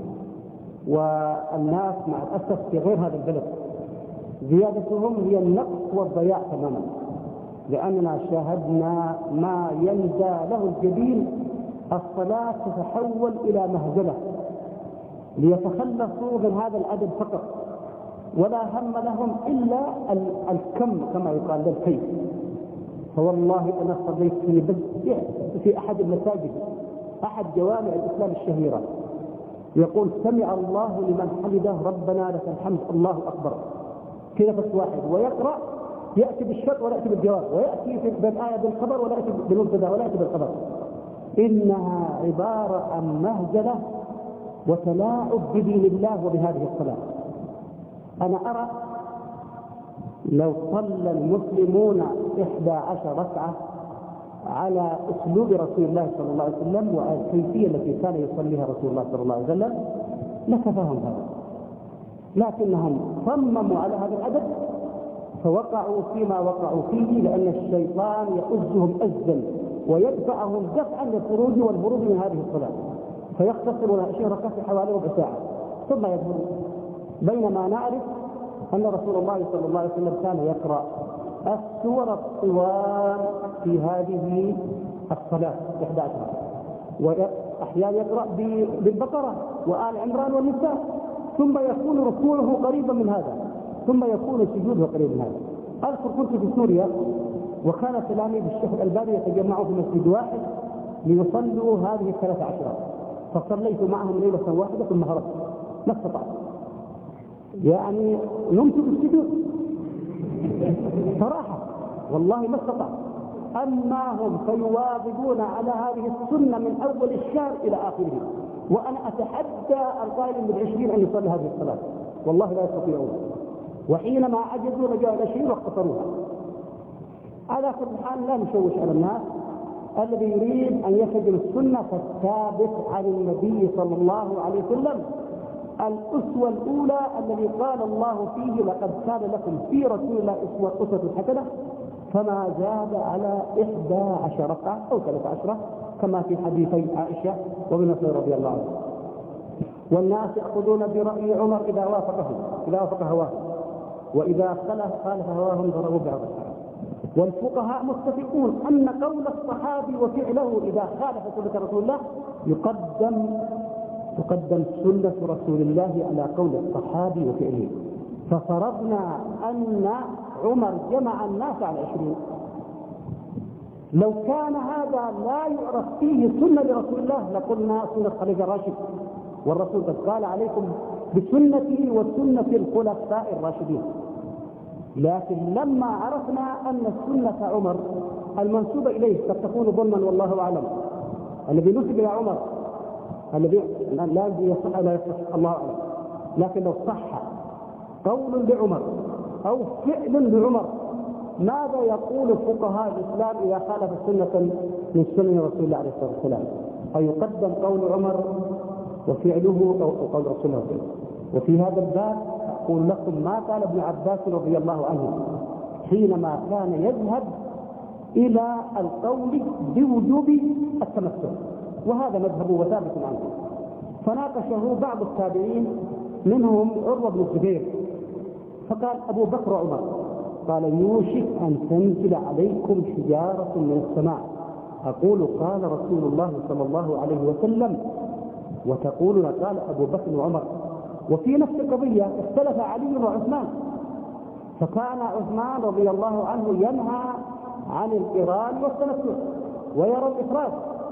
والناس مع الأسف في غير هذا البلد زيادتهم هي النقص والضياع تماما، لأننا شاهدنا ما يندى له الجبين، الصلاة تتحول إلى مهزلة ليتخلصوا من هذا العدد فقط، ولا هم لهم إلا الكم كما يقال للكيف. فوالله أنا صليت في في أحد المساجد، أحد جوامع الإسلام الشهيرة، يقول سمع الله لمن حمده ربنا لك الحمد الله أكبر، كذا بس واحد، ويقرأ يأتي بالشرط ولا يأتي بالجواب، ويأتي بالآية بالخبر ولا يأتي بالمبتدا ولا يأتي بالخبر. إنها عبارة عن مهزلة وتلاعب بدين الله وبهذه الصلاة. أنا أرى لو صلى المسلمون إحدى عشر ركعة على أسلوب رسول الله صلى الله عليه وسلم والكيفية التي كان يصليها رسول الله صلى الله عليه وسلم لكفاهم هذا، لكنهم صمموا على هذا العدد فوقعوا فيما وقعوا فيه، لأن الشيطان يؤزهم أزا ويدفعهم دفعا للخروج والهروب من هذه الصلاة، فيختصرون عشرين ركعة في حوالي ربع ساعة ثم يذهبون. بينما نعرف أن رسول الله صلى الله عليه وسلم كان يقرأ السور الطوال في هذه الصلاة إحدى عشر، وأحيانا يقرأ بالبقرة وآل عمران والنساء، ثم يكون ركوعه قريبا من هذا، ثم يكون سجوده قريبا من هذا. أذكر كنت في سوريا وكان تلاميذ الشيخ الألباني يتجمعوا في مسجد واحد ليصلوا هذه الثلاث عشرات، فصليت معهم ليلة واحدة ثم هربت ما استطعت، يعني نمت بالسجود صراحة والله ما استطعت. أما هم فيواظبون على هذه السنة من أول الشهر إلى آخره، وأنا أتحدى القائل بالعشرين أن يصلي هذه الصلاة، والله لا يستطيعون، وحينما عجزوا رجعوا العشرين واقتصروها. على كل حال لا نشوش على الناس، الذي يريد أن يخدم السنة فالثابت عن النبي صلى الله عليه وسلم الأسوة الأولى الذي قال الله فيه لقد كان لكم في رسول الله أسوة حسنة، فما زاد على إحدى عشر ركعة أو ثلاث عشرة كما في حديثي عائشة وابن مسعود رضي الله عنه. والناس يأخذون برأي عمر إذا وافقه إذا وافق هواه، وإذا خلف خالف هواهم ضربوا بعضه. والفقهاء متفقون أن قول الصحابي وفعله إذا خالف سنة رسول الله يقدم تقدم سنة رسول الله على قول الصحابي وفعله. ففرضنا أن عمر جمع الناس على عشرين، لو كان هذا لا يعرف فيه سنة لرسول الله لقلنا سنة خليفة الراشد، والرسول قد قال عليكم بسنته وسنة الخلفاء الراشدين. لكن لما عرفنا أن سنة عمر المنسوبة إليه قد تكون ظلما والله أعلم، الذي نسب إلى عمر الذي لا يصح لا يصح الله أعلم، لكن لو صح قول لعمر أو فعل لعمر ماذا يقول فقهاء الإسلام إذا خالف سنة من سنة رسول الله عليه الصلاة والسلام؟ فيقدم قول عمر وفعله أو قول رسول الله. وفي هذا الباب أقول لكم ما قال ابن عباس رضي الله عنه حينما كان يذهب إلى القول بوجوب التمسك، وهذا مذهبه وثابت عنه. فناقشه بعض التابعين منهم عروة بن الزبير فقال أبو بكر وعمر قال يوشك أن تنزل عليكم حجارة من السماء، أقول قال رسول الله صلى الله عليه وسلم وتقولون قال أبو بكر وعمر. وفي نفس القضية اختلف علي وعثمان، فكان عثمان رضي الله عنه ينهى عن الإيران والتمتع ويرى الإفراد،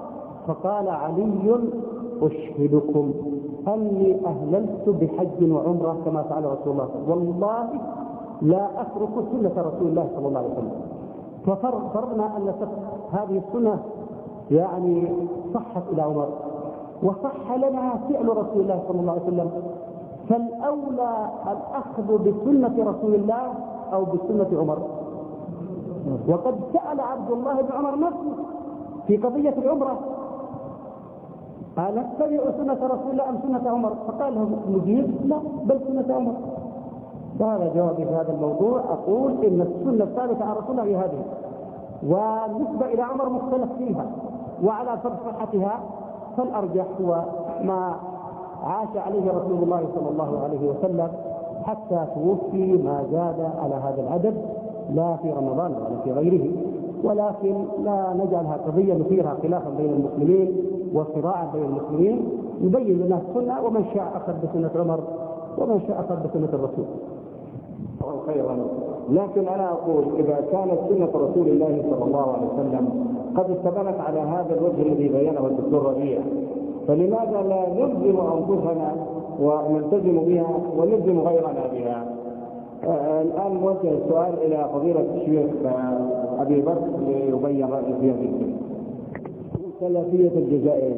فقال علي أشهدكم أني أهللت بحج وعمرة كما فعل رسول الله، والله لا أترك سنة رسول الله صلى الله عليه وسلم. ففرضنا أن هذه السنة يعني صحت إلى عمر، وصح لنا فعل رسول الله صلى الله عليه وسلم، فالأولى الأخذ بسنة رسول الله أو بسنة عمر. وقد سأل عبد الله بن عمر نفسه في قضية العمرة قال نتبع سنة رسول الله أم سنة عمر؟ فقال له نجيب لا بل سنة عمر. هذا جوابي في هذا الموضوع. أقول إن السنة الثابتة عن رسول الله هي هذه، والنسبة إلى عمر مختلف فيها، وعلى فرض صحتها فالأرجح هو ما عاش عليه رسول الله صلى الله عليه وسلم حتى توفي، ما زاد على هذا العدد لا في رمضان ولا في غيره. ولكن لا نجعلها قضية نثيرها خلافا بين المسلمين وصراعا بين المسلمين، يبين لنا السنة، ومن شاء أخذ بسنة عمر ومن شاء أخذ بسنة الرسول. خيرا. لكن أنا أقول إذا كانت سنة رسول الله صلى الله عليه وسلم قد استبانت على هذا الوجه الذي بينه الدكتور ربيع، فلماذا لا نلزم أنفسنا ونلتزم بها ونلزم غيرنا بها؟ آه الآن موجه السؤال إلى فضيلة الشيخ آه أبي بكر ليبين رأيه في هذه الكلمة. سلفية الجزائر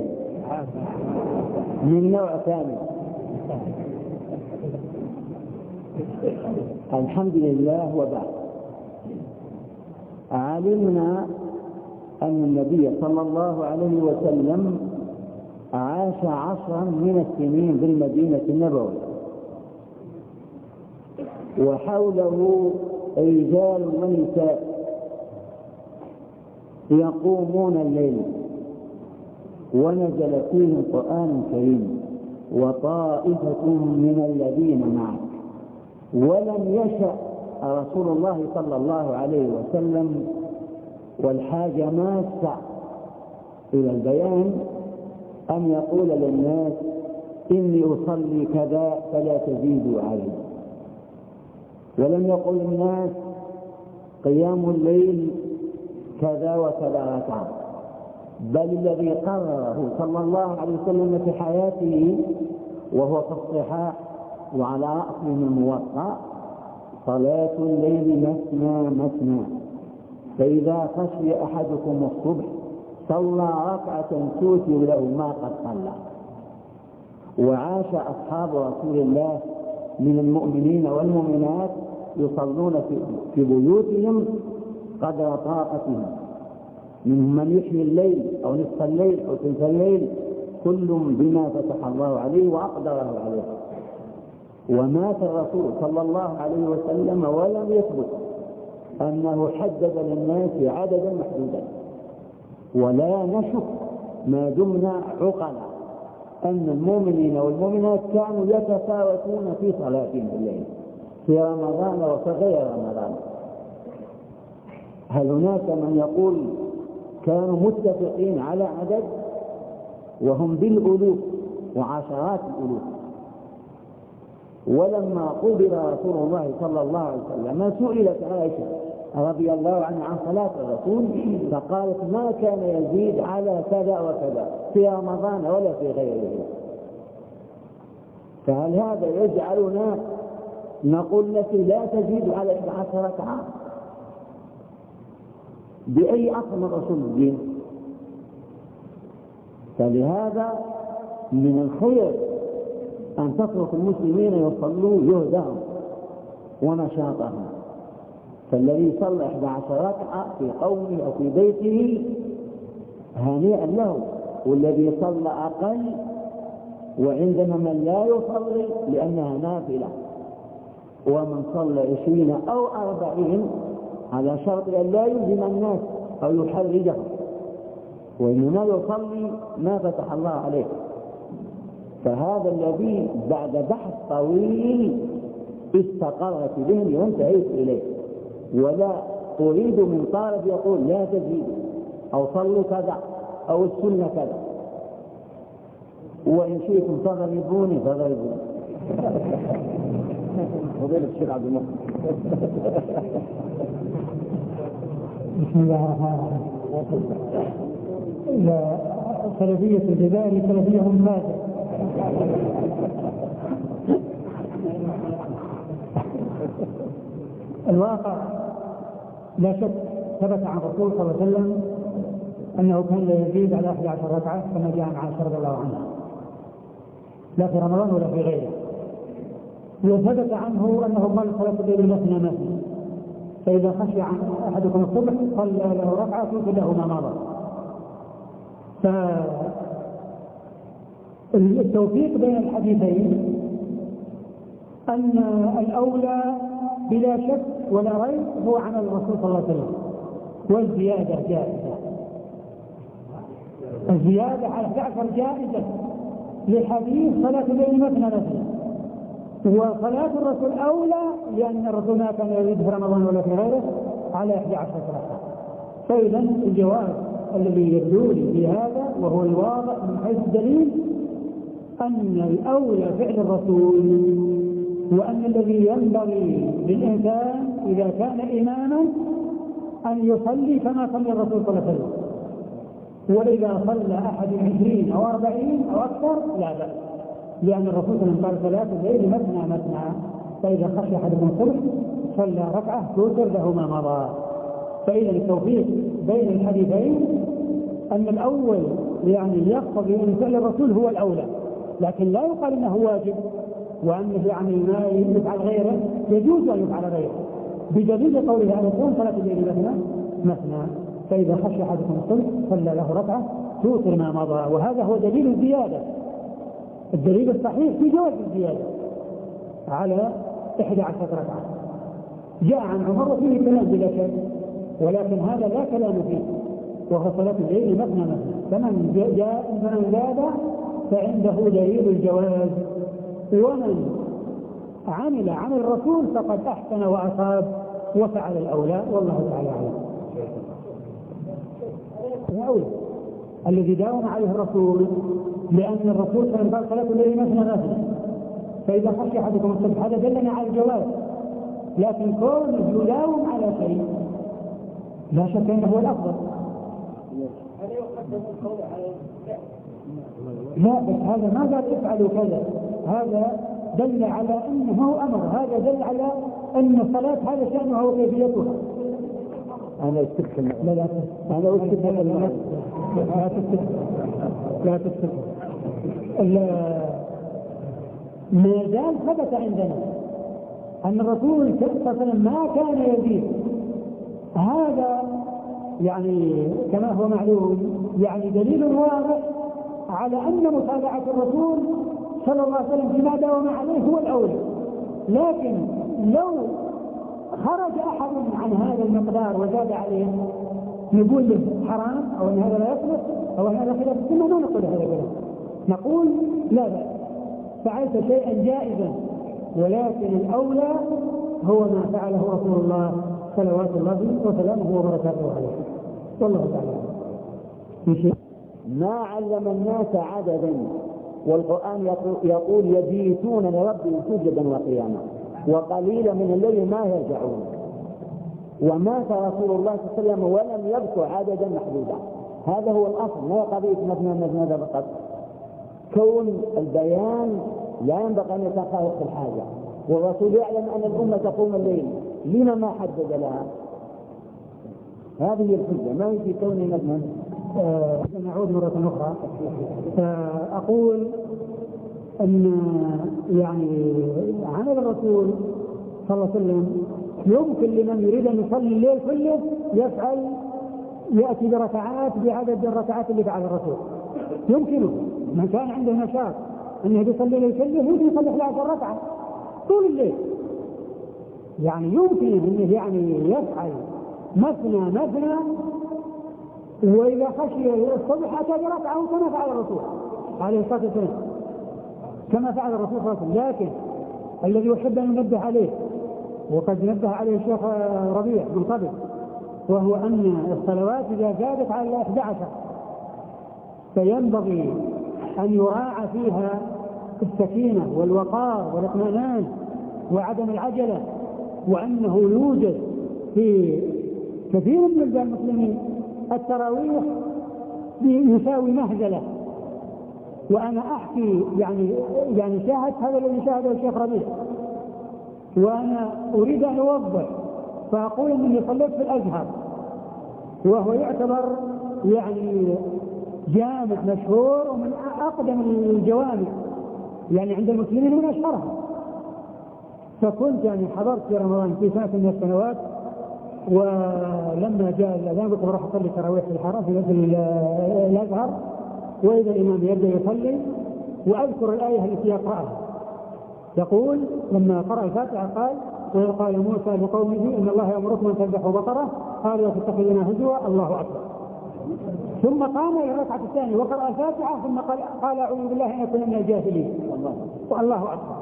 من نوع ثاني. الحمد لله. وبعد، علمنا أن النبي صلى الله عليه وسلم عاش عشرا من السنين بالمدينة النبوية، وحوله رجال ونساء يقومون الليل، ونزل فيهم قرآن كريم، وطائفة من الذين معك. ولم يشأ رسول الله صلى الله عليه وسلم والحاجة ماسة إلى البيان أن يقول للناس إني أصلي كذا فلا تزيدوا علي، ولم يقل للناس قيام الليل كذا وكذا ركعة، بل الذي قرره صلى الله عليه وسلم في حياته وهو في الصحاح وعلى رأسهم الموطأ: صلاة الليل مثنى مثنى، فإذا خشي أحدكم الصبح صلى ركعة توتر له ما قد صلى. وعاش أصحاب رسول الله من المؤمنين والمؤمنات يصلون في بيوتهم قدر طاقتهم، منهم من يحيي الليل أو نصف الليل أو ثلث الليل، كل بما فتح الله عليه وأقدره عليه. ومات الرسول صلى الله عليه وسلم ولم يثبت أنه حدد للناس عددا محدودا، ولا نشك ما دمنا عقلا أن المؤمنين والمؤمنات كانوا يتفاوتون في صلاتهم الليل في رمضان وفي غير رمضان. هل هناك من يقول كانوا متفقين على عدد؟ وهم بالألوف وعشرات الألوف. ولما قبل رسول الله صلى الله عليه وسلم سئلت عائشة رضي الله عنها عن صلاة الرسول، فقالت ما كان يزيد على كذا وكذا في رمضان ولا في غيره. فهل هذا يجعلنا نقول لك لا تزيد على إحدى عشر ركعة؟ بأي أصل من أصول الدين؟ فلهذا من الخير أن تترك المسلمين يصلوا جهدهم ونشاطهم. فالذي صلى إحدى عشر ركعة في قومه أو في بيته هنيئا له، والذي صلى أقل وعندنا من لا يصلي لأنها نافلة، ومن صلى عشرين أو أربعين على شرط أن لا يلزم الناس أو يحرجهم، وإنما يصلي ما فتح الله عليه. فهذا الذي بعد بحث طويل استقرت ذهني وانتهيت إليه، ولا أريد من طالب يقول لا تزيد أو صلوا كذا أو السنة كذا، وإن شئتم فضربوني فضربوني. فضيلة الشيخ عبد المحسن. بسم الله الرحمن الرحيم. سلفية الجزائر سلفية ممتازة. الواقع لا شك ثبت عن الرسول صلى الله عليه وسلم أنه كان لا يزيد على أحد عشر ركعة كما جاء عن عائشة رضي الله عنها، لا في رمضان ولا في غيره. وثبت عنه أنه قال صلاة الليل مثنى مثنى، فإذا خشي عن أحدكم الصبح صلى له ركعة توتر له ما مضى. فالتوفيق بين الحديثين أن الأولى بلا شك ولا ريب هو عمل الرسول صلى الله عليه وسلم، والزيادة جائزة. الزيادة على أحد عشر جائزة لحديث صلاة الليل مثنى مثنى، وصلاة الرسول أولى لأن الرسول ما كان يزيد في رمضان ولا في غيره على أحد عشر ركعة. فإذا الجواب الذي يدل في هذا وهو الواضح من حيث الدليل أن الأولى فعل الرسول، وأن الذي ينبغي للإنسان إذا كان إماما أن يصلي كما صلى الرسول صلى الله عليه وسلم. وإذا صلى أحد عشرين أو أربعين أو أكثر لا بأس، لأن الرسول صلى الله عليه وسلم قال صلاة الليل مثنى مثنى، فإذا خشي أحدكم الصبح صلى ركعة توتر له ما مضى. فإذا التوفيق بين الحديثين أن الأول يعني يقتضي أن فعل الرسول هو الأولى، لكن لا يقال أنه واجب وأنه يعني ما يفعل غيره يجوز أن يفعل غيره، بدليل قوله عليه الصلاة صلاة الليل مثنى مثنى، فإذا خشي أحدكم الصبح صلى له ركعة توتر ما مضى. وهذا هو دليل الزيادة، الدليل الصحيح في جواز الزيادة على إحدى عشرة ركعة. جاء عن عمر وفيه كلام بلا شك، ولكن هذا لا كلام فيه، وهو صلاة الليل مثنى مثنى. فمن جاء فمن زاد فعنده دليل الجواز، ومن عمل عمل الرسول فقد أحسن وأصاب وفعل الأولى، والله تعالى أعلم. الأولى الذي داوم عليه الرسول، لأن الرسول صلى الله عليه وسلم قال صلاة الليل مثنى مثنى، فإذا خشي أحدكم الصبح هذا دلنا على الجواز. لكن كونه يداوم على شيء لا شك أنه هو الأفضل. لا بس هذا ما قال افعلوا كذا، هذا دل على أنه أمر، هذا دل على أن الصلاة هذا شأنها وكيفيتها. أنا استكمل لا لا أنا استكمل لا تستكمل لا تستكمل ما زال ثبت عندنا أن الرسول صلى الله عليه وسلم ما كان يزيد. هذا يعني كما هو معلوم يعني دليل واضح على أن متابعة الرسول صلى الله عليه وسلم فيما داوم عليه هو الأولى. لكن لو خرج أحد عن هذا المقدار وزاد عليه نقول له حرام أو أن هذا لا يصلح أو أن هذا خلاف السنة، ما نقول هذا الكلام، نقول لا بأس فعلت شيئا جائزا، ولكن الأولى هو ما فعله رسول الله صلوات الله وسلامه وبركاته عليه، والله تعالى. ما علم الناس عددا، والقرآن يقول يبيتون لربهم سجدا وقياما وقليلا من الليل ما يرجعون. ومات رسول الله صلى الله عليه وسلم ولم يذكر عددا محدودا. هذا هو الأصل، لا قضية مثنى مثنى فقط. كون البيان لا ينبغي أن يتخالف في الحاجة، والرسول يعلم أن الأمة تقوم الليل، لما ما حدد لها؟ هذه الحجة، ما هي في كون مثنى. نعود مرة أخرى فأقول أن يعني عمل الرسول صلى الله عليه وسلم يمكن لمن يريد أن يصلي الليل كله يفعل، يأتي بركعات بعدد الركعات اللي فعل الرسول، يمكنه من كان عنده نشاط أنه يصلي الليل كله يمكن يصلي إحدى عشرة ركعة طول الليل، يعني يمكن أنه يعني يفعل مثنى مثنى، وإذا خشي الصبح أتى بركعة كما فعل الرسول عليه الصلاة والسلام، كما فعل الرسول صلى الله عليه وسلم. لكن الذي يحب أن ينبه عليه وقد نبه عليه الشيخ ربيع من قبل، وهو أن الصلوات إذا زادت على إحدى عشر فينبغي أن يراعى فيها السكينة والوقار والاطمئنان وعدم العجلة، وأنه يوجد في كثير من بلدان المسلمين التراويح يساوي مهزلة، وأنا أحكي يعني يعني شاهدت هذا الذي شاهده الشيخ ربيع، وأنا أريد أن أوضح فأقول أنني صليت في الأزهر، وهو يعتبر يعني جامع مشهور ومن أقدم الجوامع يعني عند المسلمين من أشهرها. فكنت يعني حضرت في رمضان في سنة من السنوات، ولما جاء الأذان قلت بروح أصلي تراويح في الحرم في مسجد الأزهر، وإذا الإمام يبدأ يصلي وأذكر الآية التي يقرأها، يقول لما قرأ الفاتحة قال: وإذ قال موسى لقومه إن الله يأمركم أن تذبحوا بقرة قالوا وتتخذنا هزوا الله أكبر. ثم قام إلى الركعة الثانية وقرأ الفاتحة ثم قال, قال أعوذ بالله أن أكون من الجاهلين والله أكبر.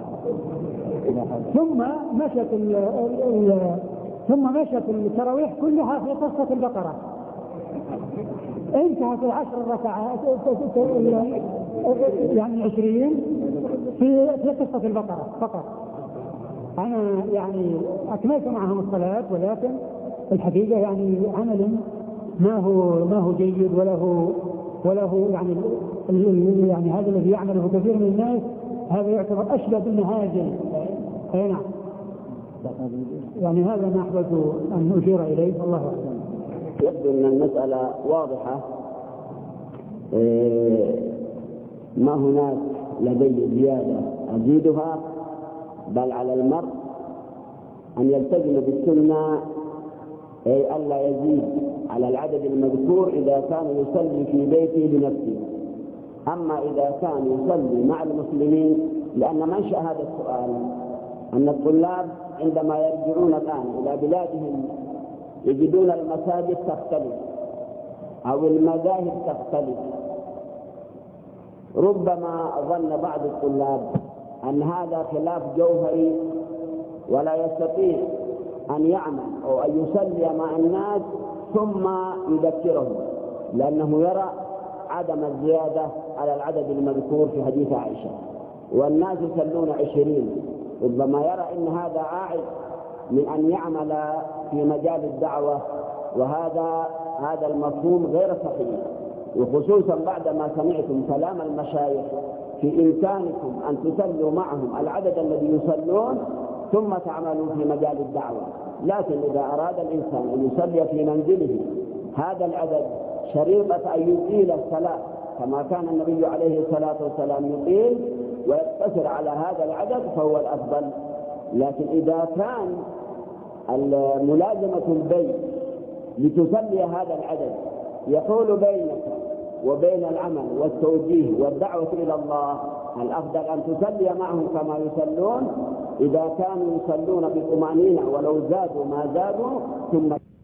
ثم مشت ال ال ثم مشت التراويح كلها في قصة البقرة، انتهت العشر ركعات يعني عشرين في في قصة البقرة فقط. أنا يعني أكملت معهم الصلاة، ولكن الحقيقة يعني عمل ما هو ما هو جيد وله وله يعني يعني هذا الذي يعمله كثير من الناس هذا يعتبر أشبه بالمهاجم. أي نعم، يعني هذا ما أحببت أن أشير إليه، والله أعلم. يبدو أن المسألة واضحة، ما هناك لدي زيادة أزيدها، بل على المرء أن يلتزم بالسنة، أي ألا يزيد على العدد المذكور إذا كان يصلي في بيته بنفسه. أما إذا كان يصلي مع المسلمين، لأن منشأ هذا السؤال أن الطلاب عندما يرجعون الآن إلى بلادهم يجدون المساجد تختلف أو المذاهب تختلف. ربما ظن بعض الطلاب أن هذا خلاف جوهري ولا يستطيع أن يعمل أو أن يصلي مع الناس ثم يذكرهم، لأنه يرى عدم الزيادة على العدد المذكور في حديث عائشة، والناس يصلون عشرين. ربما يرى أن هذا عائد من أن يعمل في مجال الدعوة، وهذا هذا المفهوم غير صحيح، وخصوصا بعدما سمعتم كلام المشايخ في إمكانكم أن تصلوا معهم العدد الذي يصلون ثم تعملوا في مجال الدعوة. لكن إذا أراد الإنسان أن يصلي في منزله هذا العدد شريطة أن يطيل الصلاة كما كان النبي عليه الصلاة والسلام يطيل ويقتصر على هذا العدد فهو الأفضل. لكن إذا كان ملازمة البيت لتصلي هذا العدد يحول بينك وبين العمل والتوجيه والدعوة إلى الله، الأفضل أن تصلي معهم كما يصلون إذا كانوا يصلون بطمأنينة ولو زادوا ما زادوا ثم